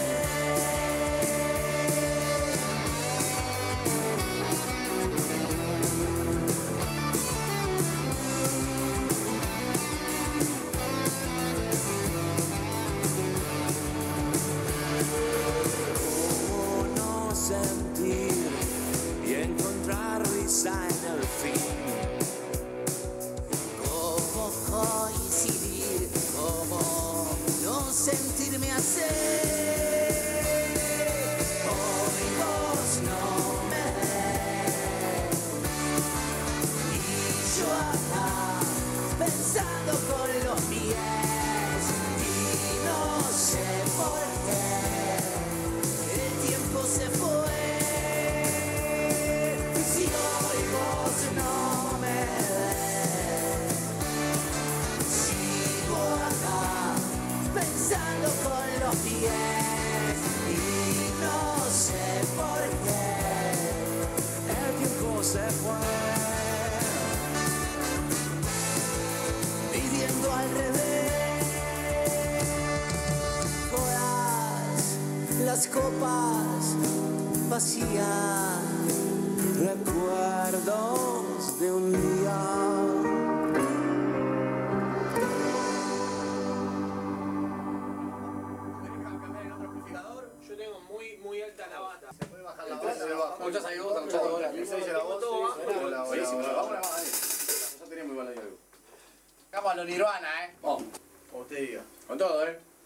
Diego, muchachos. Hola, buenísimo. Vamos a la más. Ya tenemos igual ahí algo. Vamos a los Nirvana, Como usted diga. Con todo,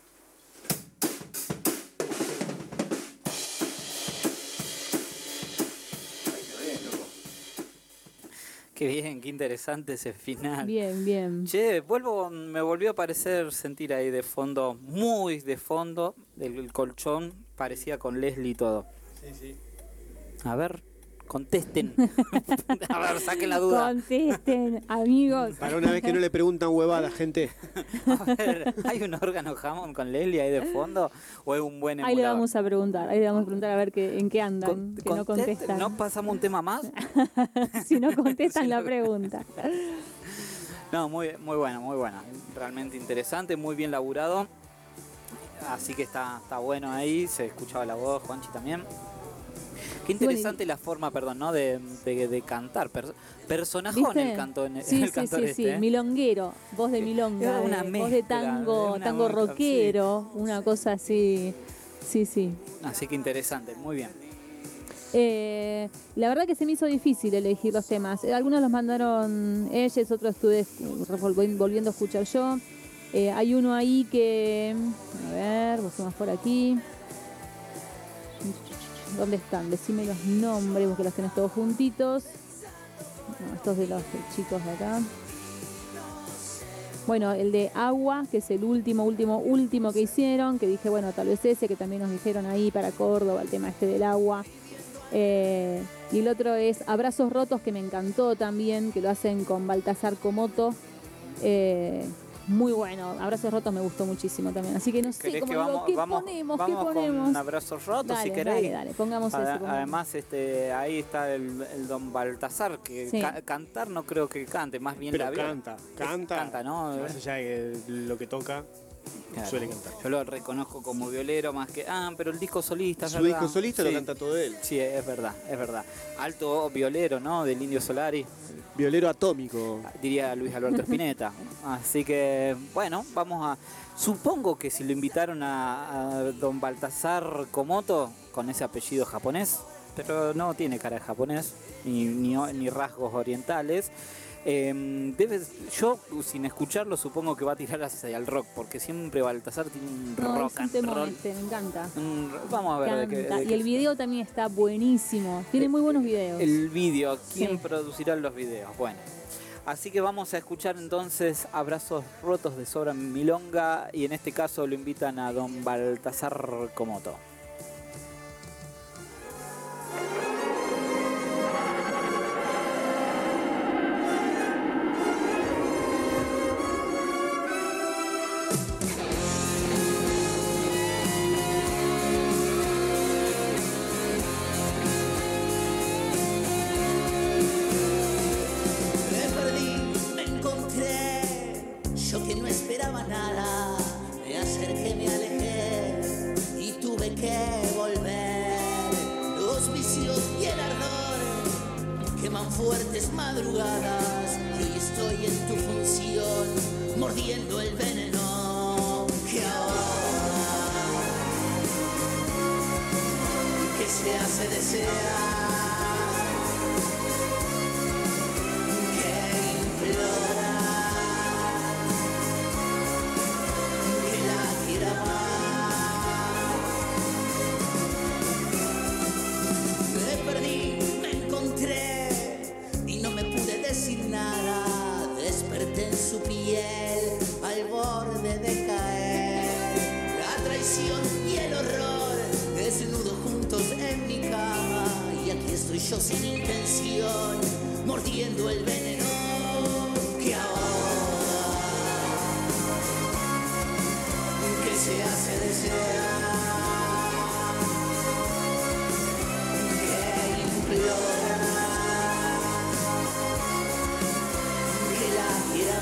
Qué bien, qué interesante ese final. Bien, bien. Che, me volvió a parecer sentir ahí de fondo, muy de fondo, el colchón parecía con Leslie y todo. Sí. A ver, contesten. A ver, saquen la duda. Contesten, amigos. Para una vez que no le preguntan huevada, gente. A ver, ¿hay un órgano Hammond con Leslie ahí de fondo? ¿O es un buen emulador? Ahí le vamos a preguntar a ver en qué andan, que no contestan. ¿No pasamos un tema más? Si no contestan la pregunta. No, muy buena. Realmente interesante, muy bien laburado. Así que está bueno ahí, se escuchaba la voz, Juanchi también. Qué interesante la forma, perdón, ¿no? de cantar. Personajón. ¿Viste? El canto en sí, el cantor sí, este. Milonguero, voz de milonga, Una voz de mezcla, tango rockero, sí. una cosa así. Sí. Así que interesante, muy bien. La verdad que se me hizo difícil elegir los temas. Algunos los mandaron ellos, otros estuve volviendo a escuchar yo. Hay uno ahí que... A ver, busquemos por aquí. ¿Dónde están? Decime los nombres, porque los tenés todos juntitos. No, estos de los chicos de acá. Bueno, el de Agua, que es el último que hicieron, que dije, bueno, tal vez ese, que también nos dijeron ahí para Córdoba, el tema este del agua. Y el otro es Abrazos Rotos, que me encantó también, que lo hacen con Baltasar Comoto. Muy bueno, Abrazos Rotos me gustó muchísimo también. Así que no sé, ¿Querés como que digo, ¿qué vamos ponemos? con Abrazos Rotos, dale, si queréis? Dale, pongamos ese. Además, ahí está el don Baltasar, que Sí. Cantar no creo que cante, más bien Pero la viola. canta, ¿no? Más allá de lo que toca, Claro. suele cantar. Yo lo reconozco como violero más que... pero el disco solista, Su ¿verdad? disco solista Sí. lo canta todo él. Sí, es verdad. Alto violero, ¿no? Del Indio Solari, Violero atómico. diría Luis Alberto Spinetta. Así que, bueno, vamos a... Supongo que si lo invitaron a don Baltasar Comoto, con ese apellido japonés, pero no tiene cara de japonés, ni rasgos orientales, yo, sin escucharlo, supongo que va a tirar hacia el rock, porque siempre Baltasar tiene un rock es un and temón roll. me encanta. Vamos a ver Canta. Y el video también está buenísimo. Tiene muy buenos videos. El video, ¿quién Sí. producirá los videos? Bueno, así que vamos a escuchar entonces Abrazos Rotos de Sobra Milonga, y en este caso lo invitan a don Baltasar Comoto. Me perdí, me encontré, yo que no esperaba nada, me acerqué, me alejé y tuve que volver. Los vicios y el ardor queman fuertes madrugadas y estoy en tu función, mordiendo el veneno que ahora que se hace desear. Me perdí, me encontré y no me pude decir nada. Desperté en su piel al borde de caer. La traición y el horror desnudos juntos en mi cama. Y aquí estoy yo sin intención, mordiendo el veneno que ahora que se hace desear. Que la quiera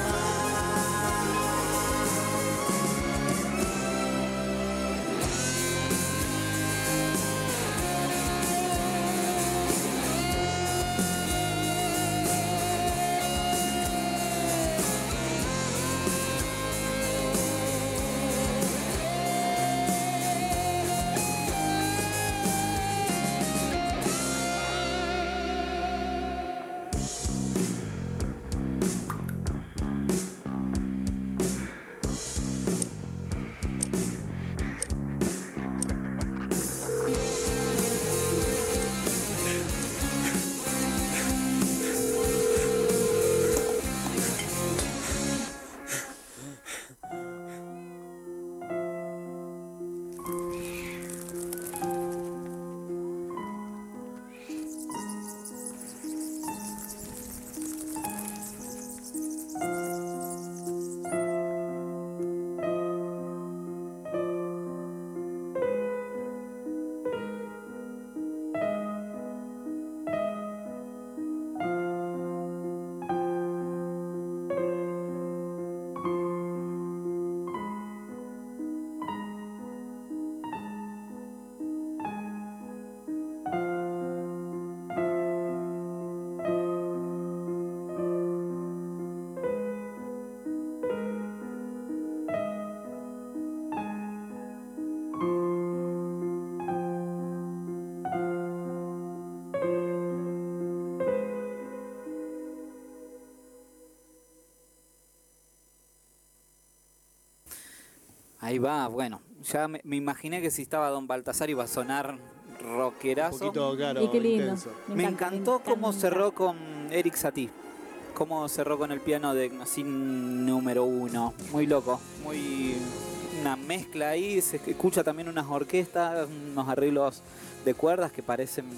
Ahí va, bueno. Ya me imaginé que si estaba Don Baltasar iba a sonar rockerazo. Un poquito, claro, Y qué lindo. intenso. Me encantó cómo cerró con Eric Satie. Cómo cerró con el piano de Gnosin número 1. Muy loco. Muy una mezcla ahí. Se escucha también unas orquestas, unos arreglos de cuerdas que parecen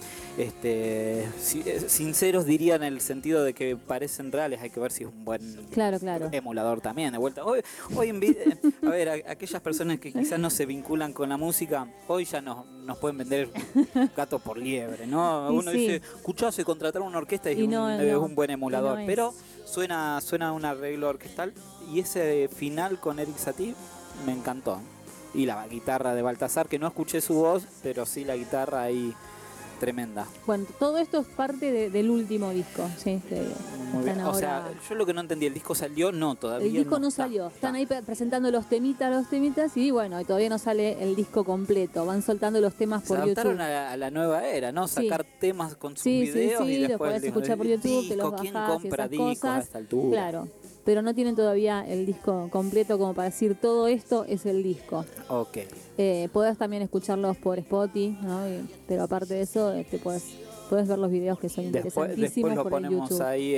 sinceros, diría, en el sentido de que parecen reales. Hay que ver si es un buen Claro. emulador también, de vuelta. Hoy a ver, aquellas personas que quizás no se vinculan con la música, hoy ya nos pueden vender gato por liebre, ¿no? Y Uno sí. dice, escuchá, se contrataron una orquesta y, Y no, es no. un buen emulador. Y no es. Pero suena un arreglo orquestal y ese final con Eric Satie me encantó. Y la guitarra de Baltasar, que no escuché su voz, pero sí la guitarra ahí tremenda. Bueno, todo esto es parte del último disco, sí. Muy bien. Están O sea, ahora- yo lo que no entendí, ¿el disco salió? No, todavía el disco no está. salió. Están ahí presentando los temitas y bueno, y todavía no sale el disco completo. Van soltando los temas Se por adaptaron YouTube. a la nueva era, ¿no? Sí. Sacar temas con sus Sí, videos y los después podés escuchar por YouTube, te los ¿quién bajás y compra esas discos a cosas. esta altura? Claro, pero no tienen todavía el disco completo como para decir todo esto es el disco. Ok. Podés también escucharlos por Spotify, ¿no? Pero aparte de eso, podés ver los videos que son Después interesantísimos lo por el ponemos YouTube. ahí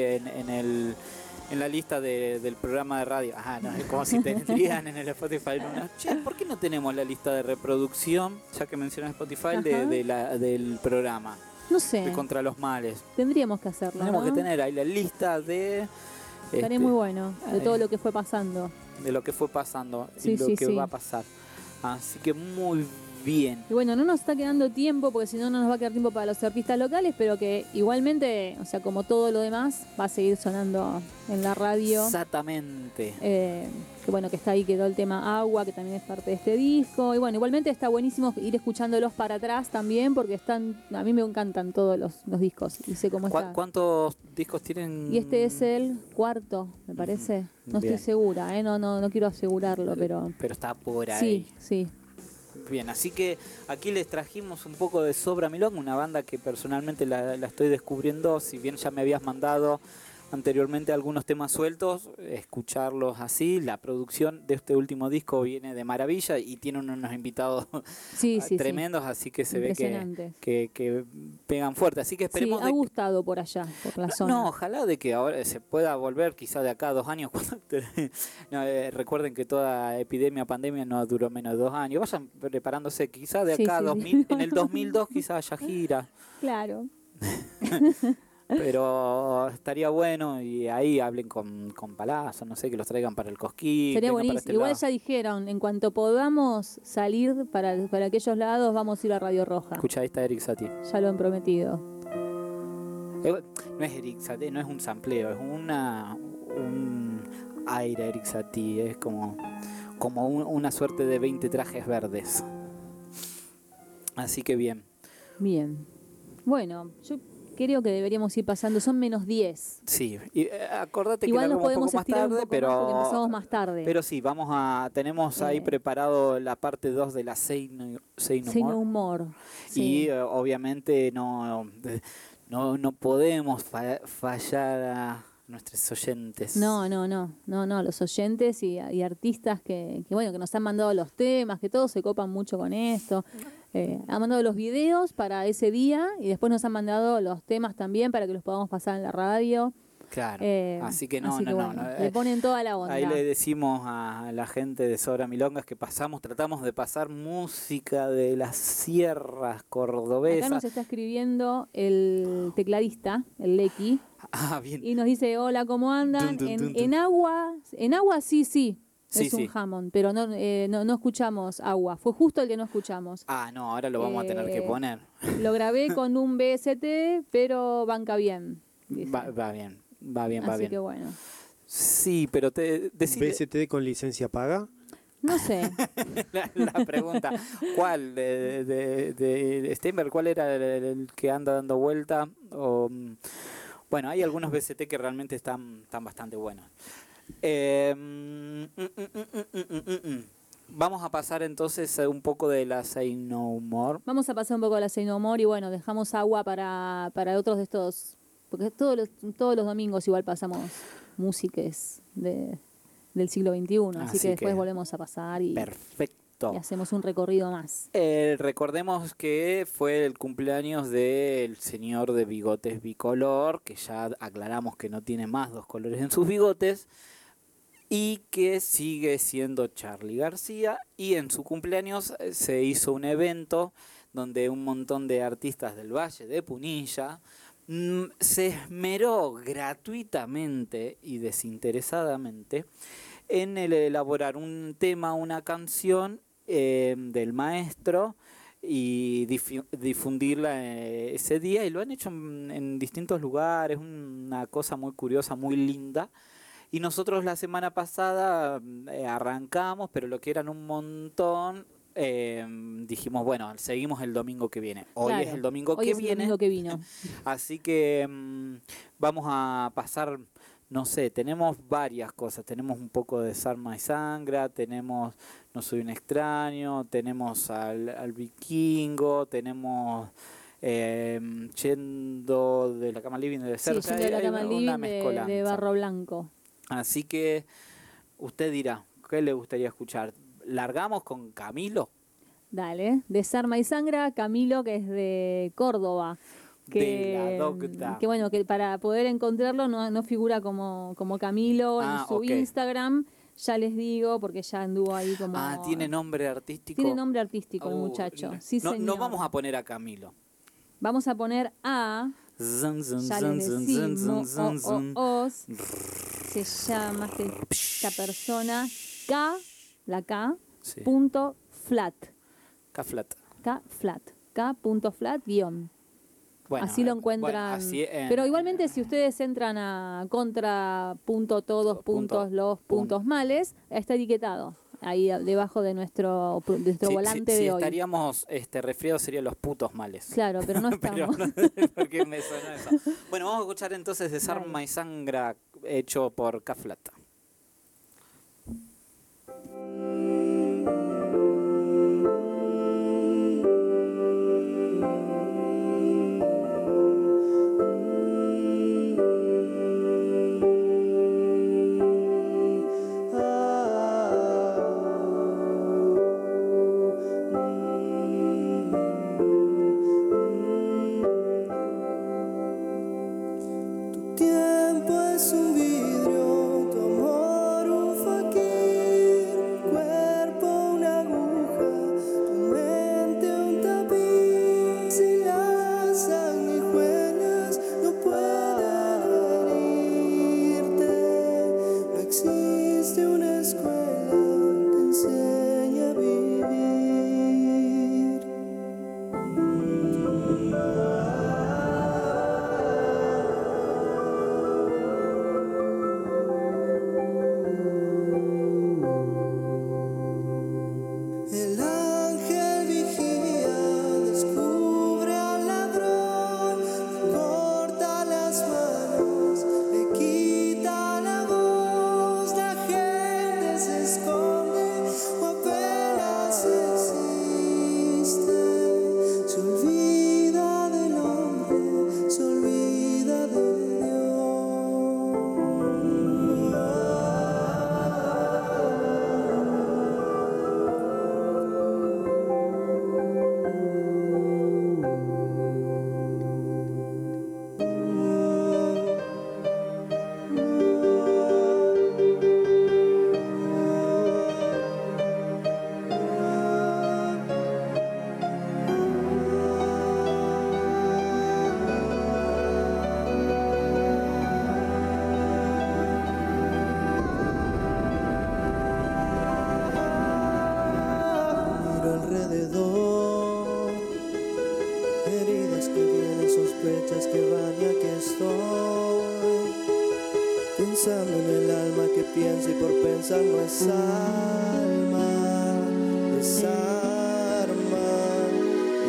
en la lista del programa de radio. Ajá, no, es como si tendrían en el Spotify che, ¿por qué no tenemos la lista de reproducción, ya que mencionas Spotify, del programa? No sé, De Contra los Males. tendríamos que hacerlo, Tenemos ¿no? que tener ahí la lista de... Estaría muy bueno, de todo lo que fue pasando. De lo que fue pasando Sí, y lo sí, que sí. va a pasar. Así que muy bien. Y bueno, no nos está quedando tiempo, porque si no, no nos va a quedar tiempo para los artistas locales, pero que igualmente, o sea, como todo lo demás, va a seguir sonando en la radio. Exactamente. Que bueno, que está ahí, quedó el tema Agua, que también es parte de este disco. Y bueno, igualmente está buenísimo ir escuchándolos para atrás también, porque a mí me encantan todos los discos. Y sé cómo está. ¿Cuántos discos tienen? Y este es el cuarto, me parece. No Bien. estoy segura, no quiero asegurarlo, pero... Pero está por ahí. Sí. Bien, así que aquí les trajimos un poco de Sobra Milonga, una banda que personalmente la estoy descubriendo, si bien ya me habías mandado anteriormente algunos temas sueltos, escucharlos así. La producción de este último disco viene de maravilla y tiene unos invitados Sí, tremendos, así que se ve Impresionante. que pegan fuerte. Así que Sí, esperemos ha gustado por allá, por la zona. No, ojalá de que ahora se pueda volver, quizá de acá a 2 años. Recuerden que toda epidemia, pandemia no duró menos de 2 años. Vayan preparándose, quizá de Sí, acá a sí, 2000, en el 2002 quizá haya gira. Claro. Pero estaría bueno y ahí hablen con Palazzo, no sé, que los traigan para el Cosquín. Sería vengan para buenísimo. este Igual lado. ya dijeron, en cuanto podamos salir para aquellos lados, vamos a ir a Radio Roja. Escucha, ahí está Eric Satie. Ya lo han prometido. No es Eric Satie, no es un sampleo, es un aire Eric Satie, es como una suerte de 20 trajes verdes. Así que bien. Bien. Bueno, yo creo que deberíamos ir pasando. Son menos 10. Sí, y acordate Igual que nos largamos un podemos poco más estirar un tarde, poco pero más porque empezamos más tarde. Pero sí, tenemos ahí preparado la parte 2 de la Say No Señor More. Humor. Y obviamente no podemos fallar a nuestros oyentes. No, los oyentes y artistas que bueno, que nos han mandado los temas, que todos se copan mucho con esto. Han mandado los videos para ese día y después nos han mandado los temas también para que los podamos pasar en la radio. Claro, así que no. Le ponen toda la onda. Ahí le decimos a la gente de Sobra Milongas que tratamos de pasar música de las sierras cordobesas. Acá nos está escribiendo el tecladista, el Lequi. Ah, bien. Y nos dice, hola, ¿cómo andan? Dun, dun, dun, En agua sí. Sí, Es un Hammond, pero no escuchamos Agua. Fue justo el que no escuchamos. Ah, no, ahora lo vamos a tener que poner. Lo grabé con un BST, pero banca bien. Dice. Va bien. Así que bueno. Sí, pero ¿BST con licencia paga? No sé. la pregunta, ¿cuál? De Steinberg, ¿cuál era el que anda dando vuelta? Bueno, hay algunos BST que realmente están bastante buenos. Vamos a pasar entonces un poco de la Say No More. Vamos a pasar un poco a la Say No More y bueno, dejamos Agua para otros de estos, porque todos los domingos igual pasamos músicas de del siglo XXI. Así que después que volvemos a pasar y hacemos un recorrido más. Recordemos que fue el cumpleaños del señor de bigotes bicolor, que ya aclaramos que no tiene más 2 colores en sus bigotes, y que sigue siendo Charly García. Y en su cumpleaños se hizo un evento donde un montón de artistas del Valle de Punilla se esmeró gratuitamente y desinteresadamente en elaborar un tema, una canción del maestro y difundirla ese día, y lo han hecho en distintos lugares, una cosa muy curiosa, muy linda. Y nosotros la semana pasada arrancamos, pero lo que eran un montón, dijimos, bueno, seguimos el domingo que viene. Hoy es el domingo que viene. El domingo que vino. Así que vamos a pasar, no sé, tenemos varias cosas. Tenemos un poco de Desarma y Sangra, tenemos No Soy un Extraño, tenemos al Vikingo, tenemos Yendo de la Cama Living de Cerca. Sí, Yendo de la Cama Living de Barro Blanco. Así que usted dirá, ¿qué le gustaría escuchar? ¿Largamos con Camilo? Dale, Desarma y Sangra, Camilo, que es de Córdoba. De la docta. Que bueno, que para poder encontrarlo no figura como Camilo en su Instagram. Ya les digo, porque ya anduvo ahí como... ¿tiene nombre artístico? Tiene nombre artístico el muchacho. Sí, no vamos a poner a Camilo. Vamos a poner a... Ya les decimos, se llama esta persona punto flat. K.flat guión. Bueno, así lo encuentran. Pero igualmente si ustedes entran a contra.todos.los.males, está etiquetado ahí debajo de nuestro volante de hoy. Si estaríamos resfriados serían los putos males. Claro, pero no estamos. Porque me sonó eso. Bueno, vamos a escuchar entonces Desarma y Sangra, hecho por K.flat. Tiempo es un vidrio, tu amor un faquir, cuerpo una aguja, tu mente un tapiz. Si las sanguijuelas no pueden herirte, no existe una escuela que enseñe a vivir. El ángel vigía, descubre al ladrón, le corta las manos, le quita la voz, la gente se esconde o apenas existe, se olvida del hombre, se olvida de Dios. Miro alrededor, heridas que vienen, sospechas que van y aquí estoy, pensando en el alma que piensa y por pensar no es alma, desarma y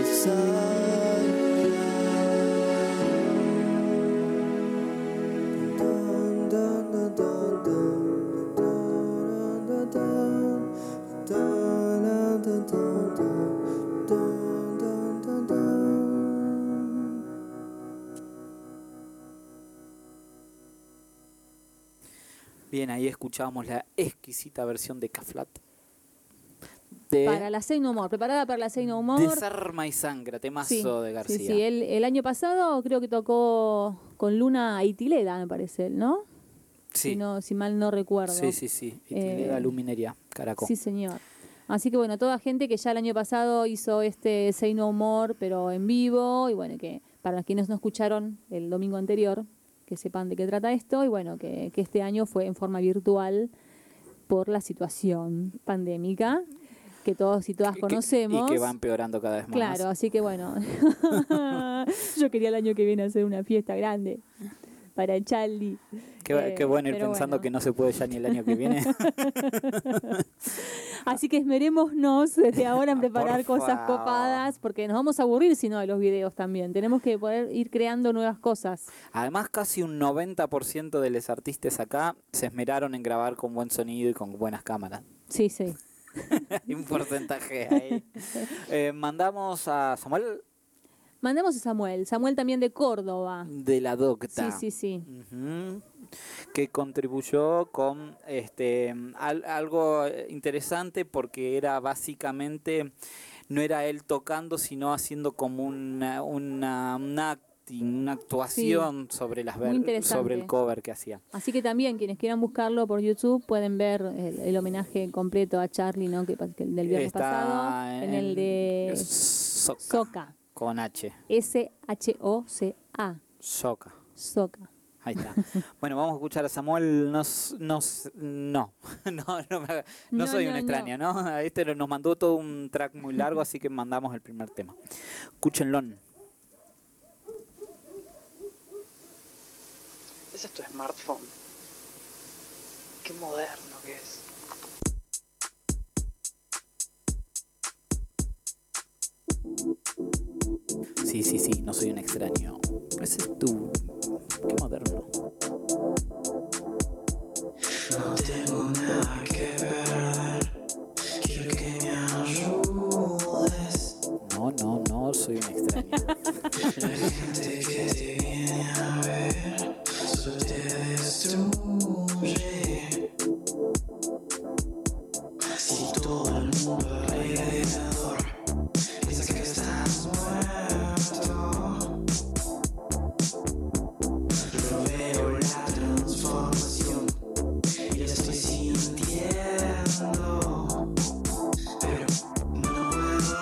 Bien, ahí escuchábamos la exquisita versión de K-Flat. Para la Say No More, preparada para la Say No More. Desarma y sangra, temazo de García. Sí, el año pasado creo que tocó con Luna Itileda, me parece, ¿no? Sí. Si mal no recuerdo. Sí. Itileda Luminería, Caracol. Sí, señor. Así que bueno, toda gente que ya el año pasado hizo este Say No More, pero en vivo, y bueno, que para quienes no escucharon el domingo anterior, que sepan de qué trata esto, y bueno, que este año fue en forma virtual por la situación pandémica que todos y todas conocemos. Y que va empeorando cada vez más. Claro, así que bueno, yo quería el año que viene hacer una fiesta grande para Charlie. Qué bueno ir pensando que no se puede ya ni el año que viene. Así que esmerémonos desde ahora en preparar cosas copadas, porque nos vamos a aburrir si no de los videos también. Tenemos que poder ir creando nuevas cosas. Además, casi un 90% de los artistas acá se esmeraron en grabar con buen sonido y con buenas cámaras. Sí. Hay un porcentaje ahí. Mandamos a Samuel. Mandamos a Samuel también de Córdoba. De la Docta. Sí. Uh-huh. Que contribuyó con algo interesante porque era básicamente, no era él tocando, sino haciendo como una actuación sobre el cover que hacía. Así que también quienes quieran buscarlo por YouTube pueden ver el homenaje completo a Charlie, ¿no? que del viernes pasado, en el de Soca. Con H. S-H-O-C-A. Soca. Ahí está. Bueno, vamos a escuchar a Samuel. No soy un extraño, ¿no? Nos mandó todo un track muy largo, así que mandamos el primer tema. Escúchenlo. Ese es tu smartphone. Qué moderno que es. Sí, no soy un extraño. Ese es tú. Qué moderno. No tengo nada que ver. Quiero que me ayudes. No, soy un extraño. La gente que te viene a ver solo te destruye. Si todo el mundo alrededor piensa que estás muerto, yo veo la transformación y la estoy sintiendo, pero no puedo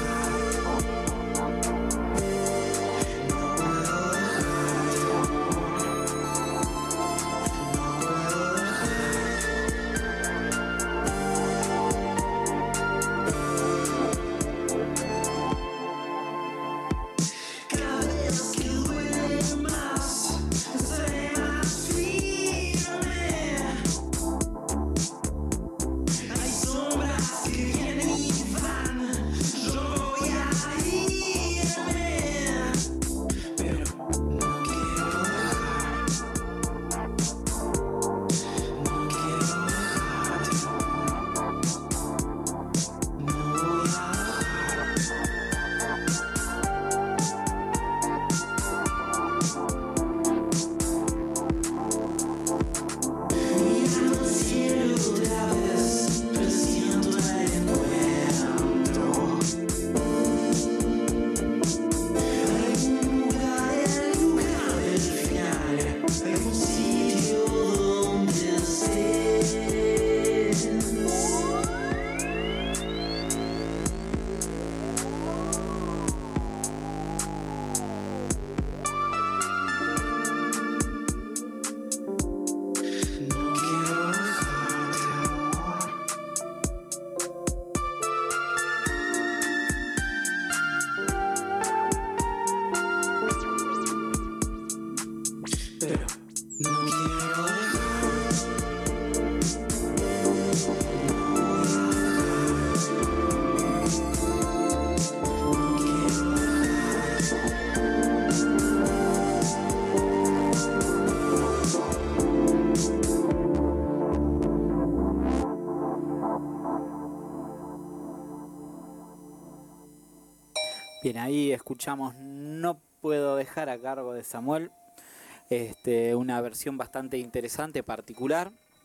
Bien, ahí escuchamos No puedo dejar a cargo de Samuel, una versión bastante interesante, particular,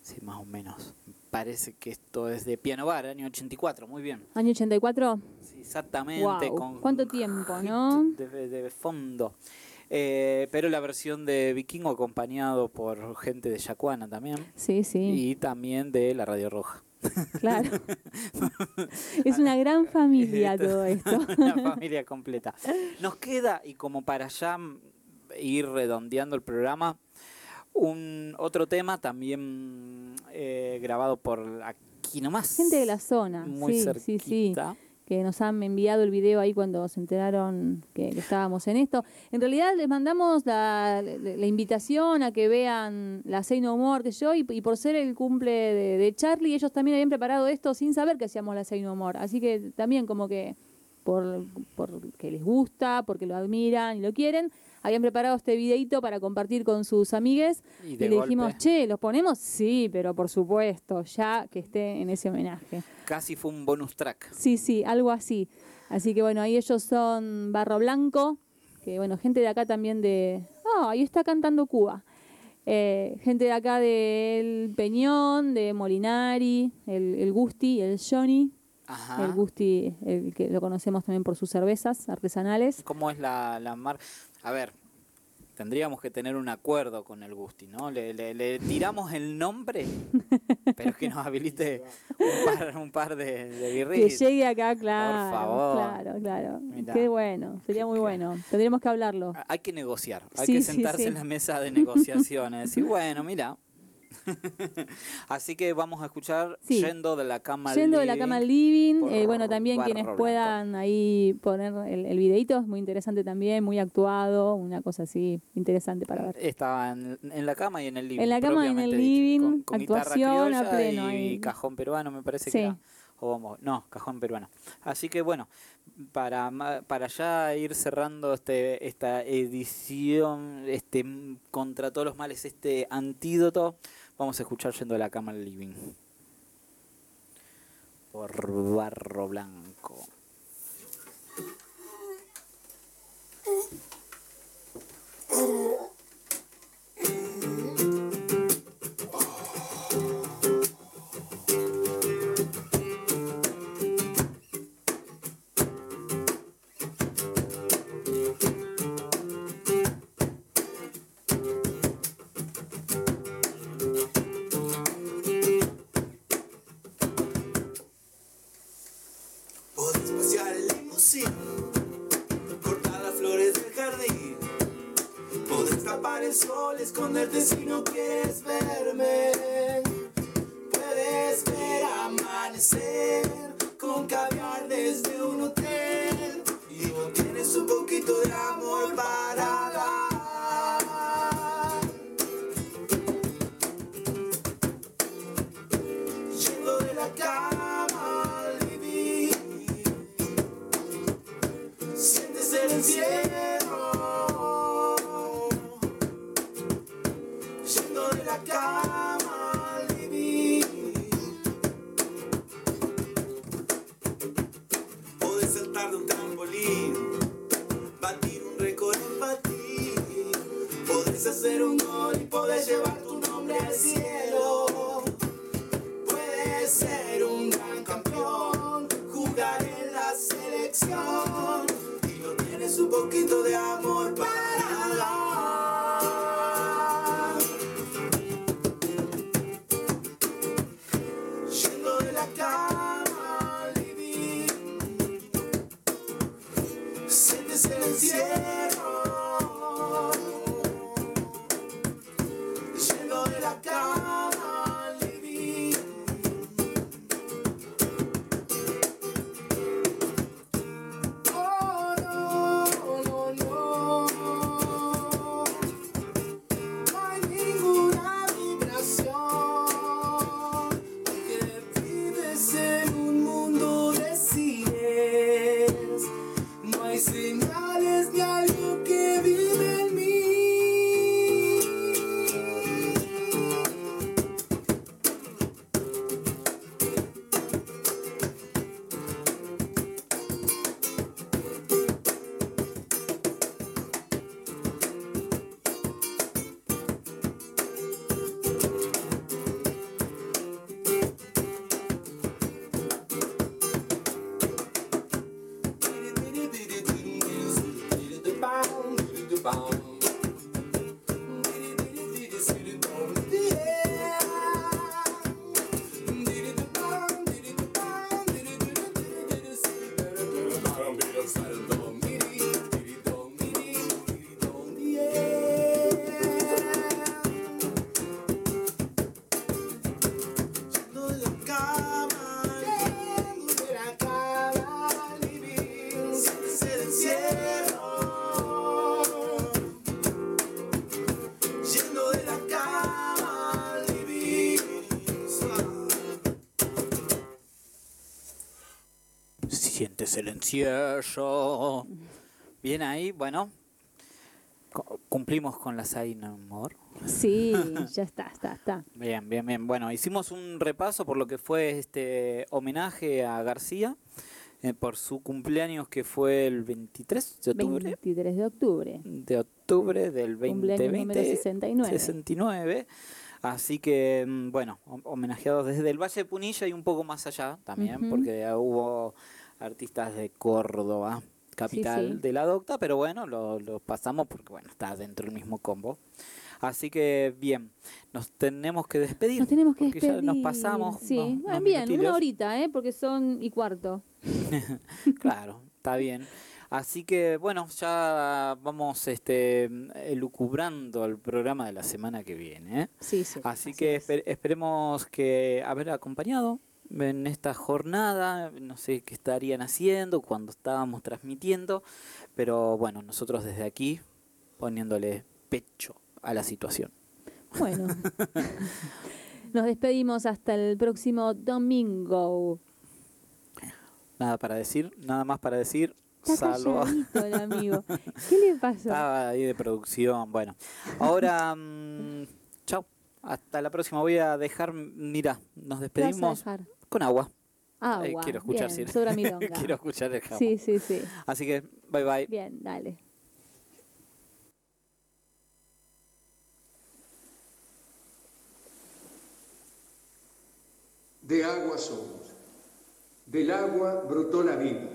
Sí, más o menos. Parece que esto es de Piano Bar, año 84, muy bien. ¿Año 84? Sí, exactamente. Wow. Con ¿Cuánto tiempo, no? de fondo. Pero la versión de Vikingo acompañado por gente de Yacuana también. Sí, sí. Y también de la Radio Roja. Claro. Es una gran familia todo esto. Una familia completa. Nos queda, y como para ya ir redondeando el programa, otro tema también grabado por aquí nomás. Gente de la zona. Muy sí, cerquita. sí, sí. Que nos han enviado el video ahí cuando se enteraron que estábamos en esto. En realidad les mandamos la invitación a que vean la Say No More, que yo, y por ser el cumple de Charlie, ellos también habían preparado esto sin saber que hacíamos la Say No More. Así que también como que por que les gusta, porque lo admiran y lo quieren, habían preparado este videito para compartir con sus amigues y le dijimos, che, ¿los ponemos? Sí, pero por supuesto, ya que esté en ese homenaje. Casi fue un bonus track. Sí, sí, algo así. Así que bueno, ahí ellos son Barro Blanco, que bueno, gente de acá también de... ahí está cantando Cuba. Gente de acá del Peñón, de Molinari, el Gusti, el Johnny. Ajá. El Gusti, el que lo conocemos también por sus cervezas artesanales. ¿Cómo es la marca? A ver, tendríamos que tener un acuerdo con el Gusti, ¿no? Le tiramos el nombre, pero que nos habilite un par de birritos. Que llegue acá, claro. Por favor. Claro. Mirá. Qué bueno, sería muy bueno. Tendríamos que hablarlo. Hay que negociar, hay Sí, que sí, sentarse sí. en la mesa de negociaciones. Y bueno, mira. Así que vamos a escuchar Yendo de la Cama al Living. Yendo de la Cama al Living. Bueno, también Barro quienes Blanco. puedan ahí poner el videito, es muy interesante también, muy actuado, una cosa así interesante para ver. Estaba en la cama y en el living. En la cama y en el propiamente dicho, living, con guitarra actuación a criolla pleno. y ahí. cajón peruano, me parece Sí. que era. No, cajón peruano. Así que bueno, para ya ir cerrando esta edición, contra todos los males, este antídoto, vamos a escuchar Yendo de la Cama al Living. Por Barro Blanco. Podés pasear el limusín, cortar las flores del jardín. Podés tapar el sol, esconderte si no quieres verme. Puedes ver amanecer con caviar desde un hotel. Y no tienes un poquito de amor para dar. Yendo de la cama al living, sientes el encierro. Yendo de la cama al living, podés saltar de un trampolín, batir un récord en patín. Podés hacer un gol y podés llevar tu nombre al cielo. Puedes ser un gran campeón, jugar en la selección. Y no tienes un poquito de amor para dar. Yendo de la cama al living, sientes el encierro. Yendo de la cama al living, oh no, no, no, no hay ninguna vibración, porque vives en un mundo de cines. No hay señales de algo que vive en mí. Este es el encierro. Bien ahí, bueno. Cumplimos con la Say No More. Sí, ya está. Bien. Bueno, hicimos un repaso por lo que fue este homenaje a García por su cumpleaños, que fue el 23 de octubre. 23 de octubre. De octubre del Cumpleaños número 69. 69. Así que, bueno, homenajeados desde el Valle de Punilla y un poco más allá también, porque hubo artistas de Córdoba, capital de la Docta, pero bueno, lo pasamos porque, bueno, está dentro del mismo combo. Así que, bien, nos tenemos que despedir. Porque ya nos pasamos. Sí, unos bien, minutillos. una horita, porque son 1:15. Claro, está bien. Así que, bueno, ya vamos elucubrando el programa de la semana que viene. Sí. Así que esperemos que haber acompañado en esta jornada. No sé qué estarían haciendo cuando estábamos transmitiendo, pero bueno, nosotros desde aquí poniéndole pecho a la situación. Bueno, nos despedimos hasta el próximo domingo. Nada más para decir. Está Salvo. calladito el amigo. ¿Qué le pasó? Estaba ahí de producción. Bueno, ahora, chao. Hasta la próxima. Voy a dejar, mira, nos despedimos con agua. Agua. Quiero escuchar bien, sobra milonga. Quiero escuchar el jabón. Sí. Así que, bye. Bien, dale. De agua somos. Del agua brotó la vida.